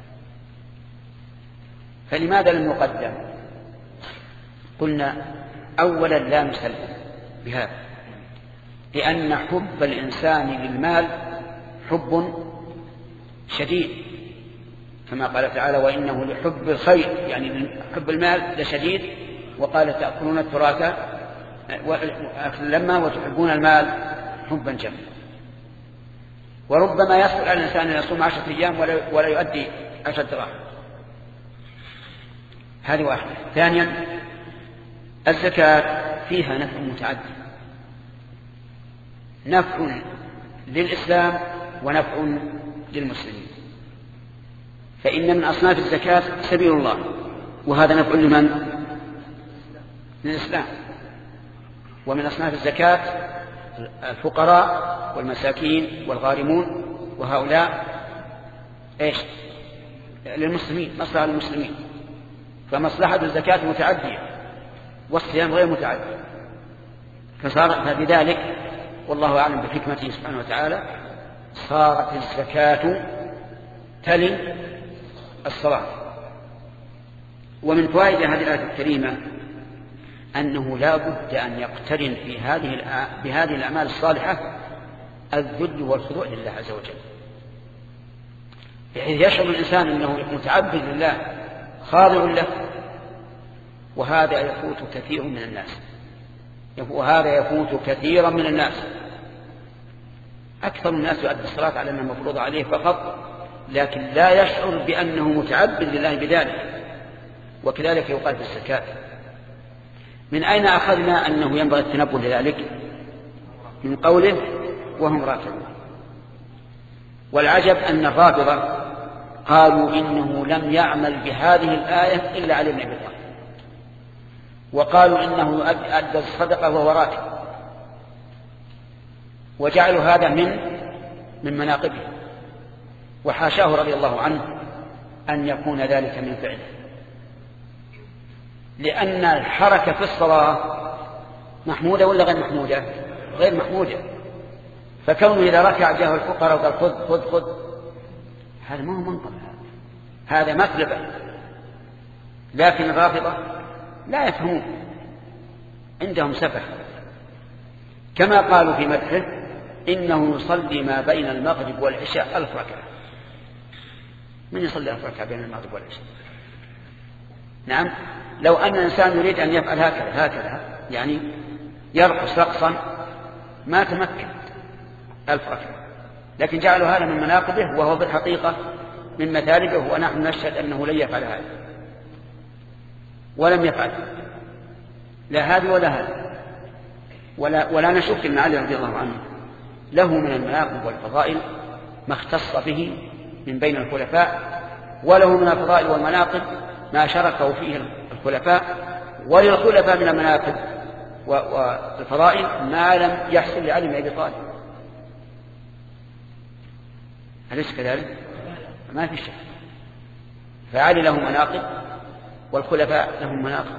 فلماذا لم يقدم؟ قلنا أولا لا نسلم بهذا، لأن حب الإنسان للمال حب شديد، كما قال تعالى وإنه لحب الخير، يعني حب المال لشديد، وقال تأكلون التراث لما وتحبون المال حبا جما. وربما يسأل على الإنسان أن يصوم عشرة أيام ولا يؤدي عشرة دراهم، هذه واحدة. ثانيا الزكاة فيها نفع متعدد، نفع للإسلام ونفع للمسلمين، فإن من أصناف الزكاة سبيل الله، وهذا نفع لمن؟ للإسلام. ومن أصناف الزكاة الفقراء والمساكين والغارمون، وهؤلاء إيش؟ للمسلمين، مصلحة للمسلمين، فمصلحة الزكاة متعدية والصيام غير متعدي، فصار بذلك والله أعلم بحكمته سبحانه وتعالى صارت الزكاة تلي الصلاة. ومن فوائد هذه الآية الكريمة أنه لا بد أن يقترن في هذه بهذه الأعمال الصالحة الذل والخضوع لله عز وجل، بحيث يشعر الإنسان أنه متعبد لله خاضع له، وهذا يفوت كثير من الناس، وهذا يفوت كثيرا من الناس. أكثر الناس يؤدي الصلاة على أنها مفروضة عليه فقط، لكن لا يشعر بأنه متعبد لله بذلك. وكذلك يقال في الزكاة. من أين أخذنا أنه ينبغي التنبه لذلك؟ من قوله وهم راكعون. والعجب أن الرافضة قالوا إنه لم يعمل بهذه الآية إلا علي بن أبي طالب، وقالوا إنه أدى الصدقة وهو راكع، وجعلوا هذا من من مناقبه، وحاشاه رضي الله عنه أن يكون ذلك من فعله، لأن الحركة في الصلاة محمودة ولا غير محمودة؟ غير محمودة. فكونه إذا ركع جاءه الفقراء وقال خذ خذ خذ، هذا ما هو منطق، هذا مثلبة. لكن الرافضة لا يفهمون، عندهم سفه، كما قالوا في مدحه إنه يصلي ما بين المغرب والعشاء ألف ركعة. من يصلي ألف ركعة بين المغرب والعشاء؟ نعم، لو أن الإنسان يريد أن يفعل هكذا هكذا يعني يرقص رقصا ما تمكن ألف ركعة، لكن جعلوا هذا من مناقبه وهو بالحقيقة من مثالبه، ونحن نشهد أنه لن يفعل هذا ولم يفعل لا هذا ولا هذا، ولا, ولا نشك أن علي رضي الله عنه له من المناقب والفضائل ما اختص به من بين الخلفاء، وله من الفضائل والمناقب ما شركه فيه الخلفاء، وللخلفاء من المناقب والفضائل ما لم يحصل لعلي بن أبي طالب. أليس كذلك؟ ما في شك. فعلي له مناقب والخلفاء لهم مناقب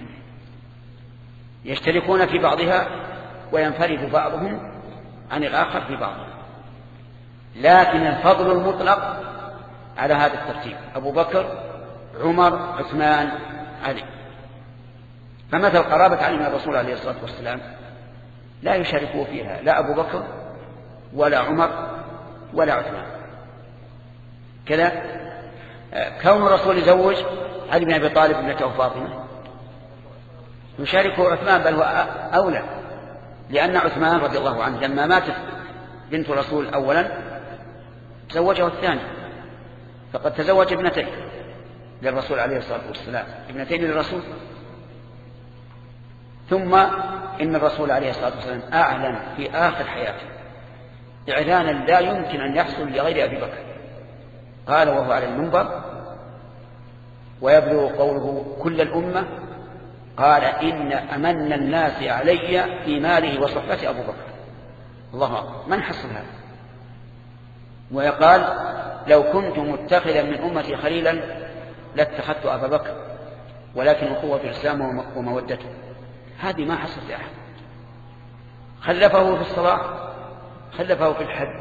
يشتركون في بعضها وينفرد بعضهم عن الآخر في بعض، لكن الفضل المطلق على هذا الترتيب: أبو بكر، عمر، عثمان، علي. فمثل قرابة علي من الرسول عليه الصلاة والسلام لا يشاركه فيها لا أبو بكر ولا عمر ولا عثمان. كذا كون الرسول يزوج علي بن أبي طالب ابنته فاطمة يشاركه عثمان، بل هو أولى، لأن عثمان رضي الله عنه لما ماتت بنت الرسول أولا زوجه الثاني، فقد تزوج ابنتين للرسول عليه الصلاة والسلام، ابنتين للرسول. ثم إن الرسول عليه الصلاة والسلام أعلن في آخر حياته إعلانا لا يمكن أن يحصل لغير أبي بكر، قال وهو على المنبر ويبلغ قوله كل الأمة، قال إن أمن الناس علي في ماله وصحبته أبو بكر. الله أكبر، من حصل هذا؟ ويقال لو كنت متخذا من أمتي خليلا لاتخذت أبا بكر، ولكن قوة الإسلام ومودته. هذه ما حصل لأحد. خلفه في الصلاة، خلفه في الحج،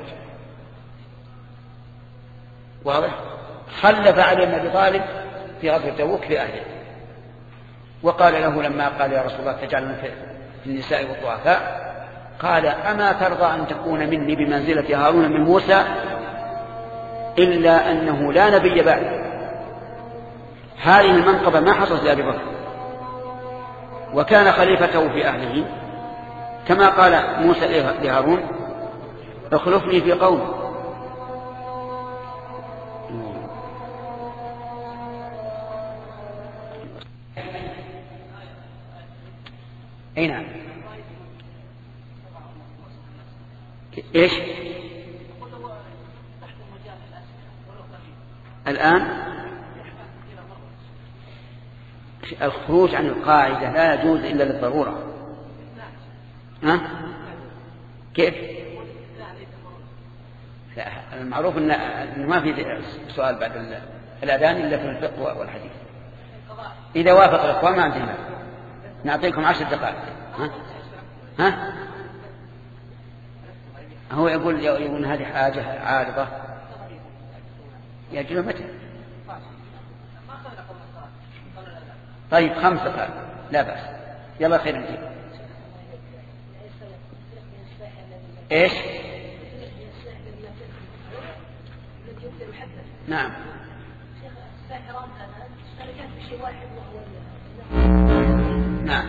واضح؟ خلف علي بن أبي طالب في غزوة تبوك في أهله، وقال له لما قال يا رسول الله تجعلنا في النساء والضعفاء، قال أما ترضى أن تكون مني بمنزلة هارون من موسى، إلا أنه لا نبي بعد. هذه المنقبة ما حصلت لأبي بكر، وكان خليفته في أهله كما قال موسى لهارون اخلفني في قومي. أي نعم. إيش الآن؟ الخروج عن القاعدة لا يجوز إلا للضرورة. ها؟ كيف؟ لا، المعروف أنه ما في سؤال بعد الأذان إلا في الفقه والحديث. إذا وافق الإخوان ما عندنا، نعطيكم عشر دقائق. ها؟ ها؟ هو يقول يقول هذه حاجة عارضة يجب متى؟ طيب خمس دقائق لا بأس. يلا خير نجيب. إيش؟ نعم. نعم.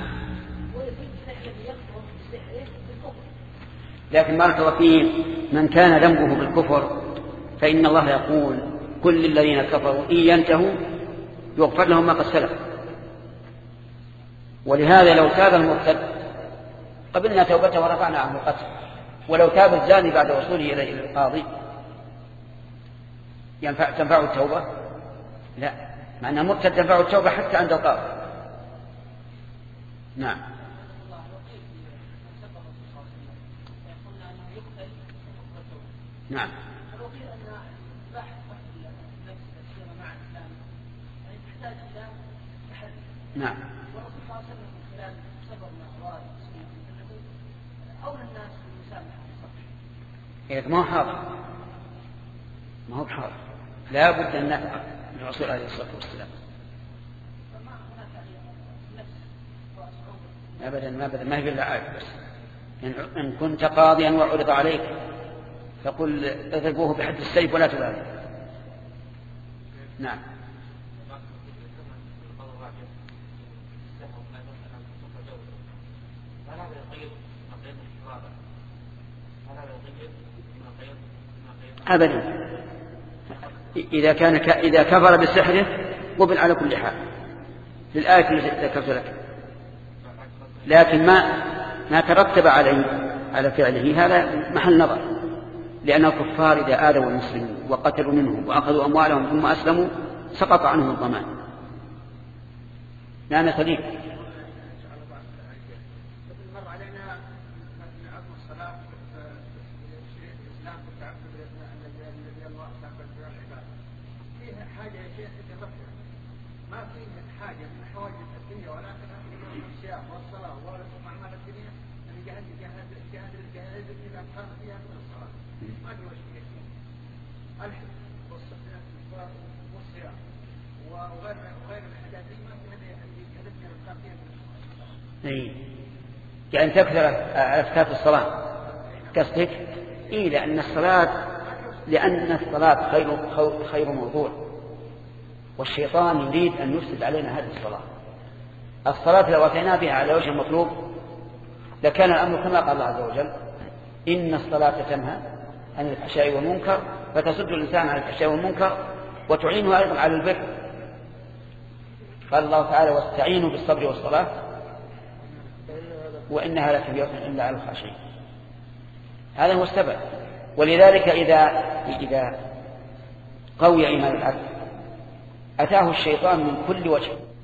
لكن بارك الله فيه، من كان ذنبه بالكفر فإن الله يقول كل الذين كفروا إن ينتهوا يغفر لهم ما قد سلف. ولهذا لو تاب المرتد قبلنا توبته ورفعنا عنه القتل، ولو تاب الزاني بعد وصوله إلى القاضي ينفع تنفعه التوبة؟ لا، مع أن المرتد تنفعه التوبة حتى عند القاضي. نعم. نعم. نعم. إذا ما هو حاضر، ما هو بحاضر، لا بد أن نفعل الرسول عليه الصلاة والسلام. أبدا ما أبدا ما هي بالله عارف. بس إن كنت قاضيا وعرض عليك فقل اضربوه بحد السيف ولا تبالي. نعم. أبدا، إذا كان ك... إذا كفر بسحره قبل على كل حال للآية التي ذكرت لك، لكن ما ما ترتب عليه على فعله هذا محل نظر، لأن الكفار إذا آذوا المسلمين وقتلوا منهم وأخذوا أموالهم ثم أسلموا سقط عنهم الضمان. نعم صديق. يعني تكثر أذكار الصلاة قصدك؟ إيه، لأن الصلاة لأن الصلاة خير خير موضوع، والشيطان يريد أن يفسد علينا هذه الصلاة. الصلاة لو أتينا بها على وجه المطلوب لكان الأمر كما قال الله عز وجل: إن الصلاة تنهى عن الفحشاء والمنكر، فتسد الإنسان عن الفحشاء والمنكر وتعينه أيضا على البر. قال الله تعالى: واستعينوا بالصبر والصلاة وإنها لكبيرة إلا على الخاشعين. هذا هو السبب. ولذلك إذا إذا قوي إيمان العبد أتاه الشيطان من كل وجه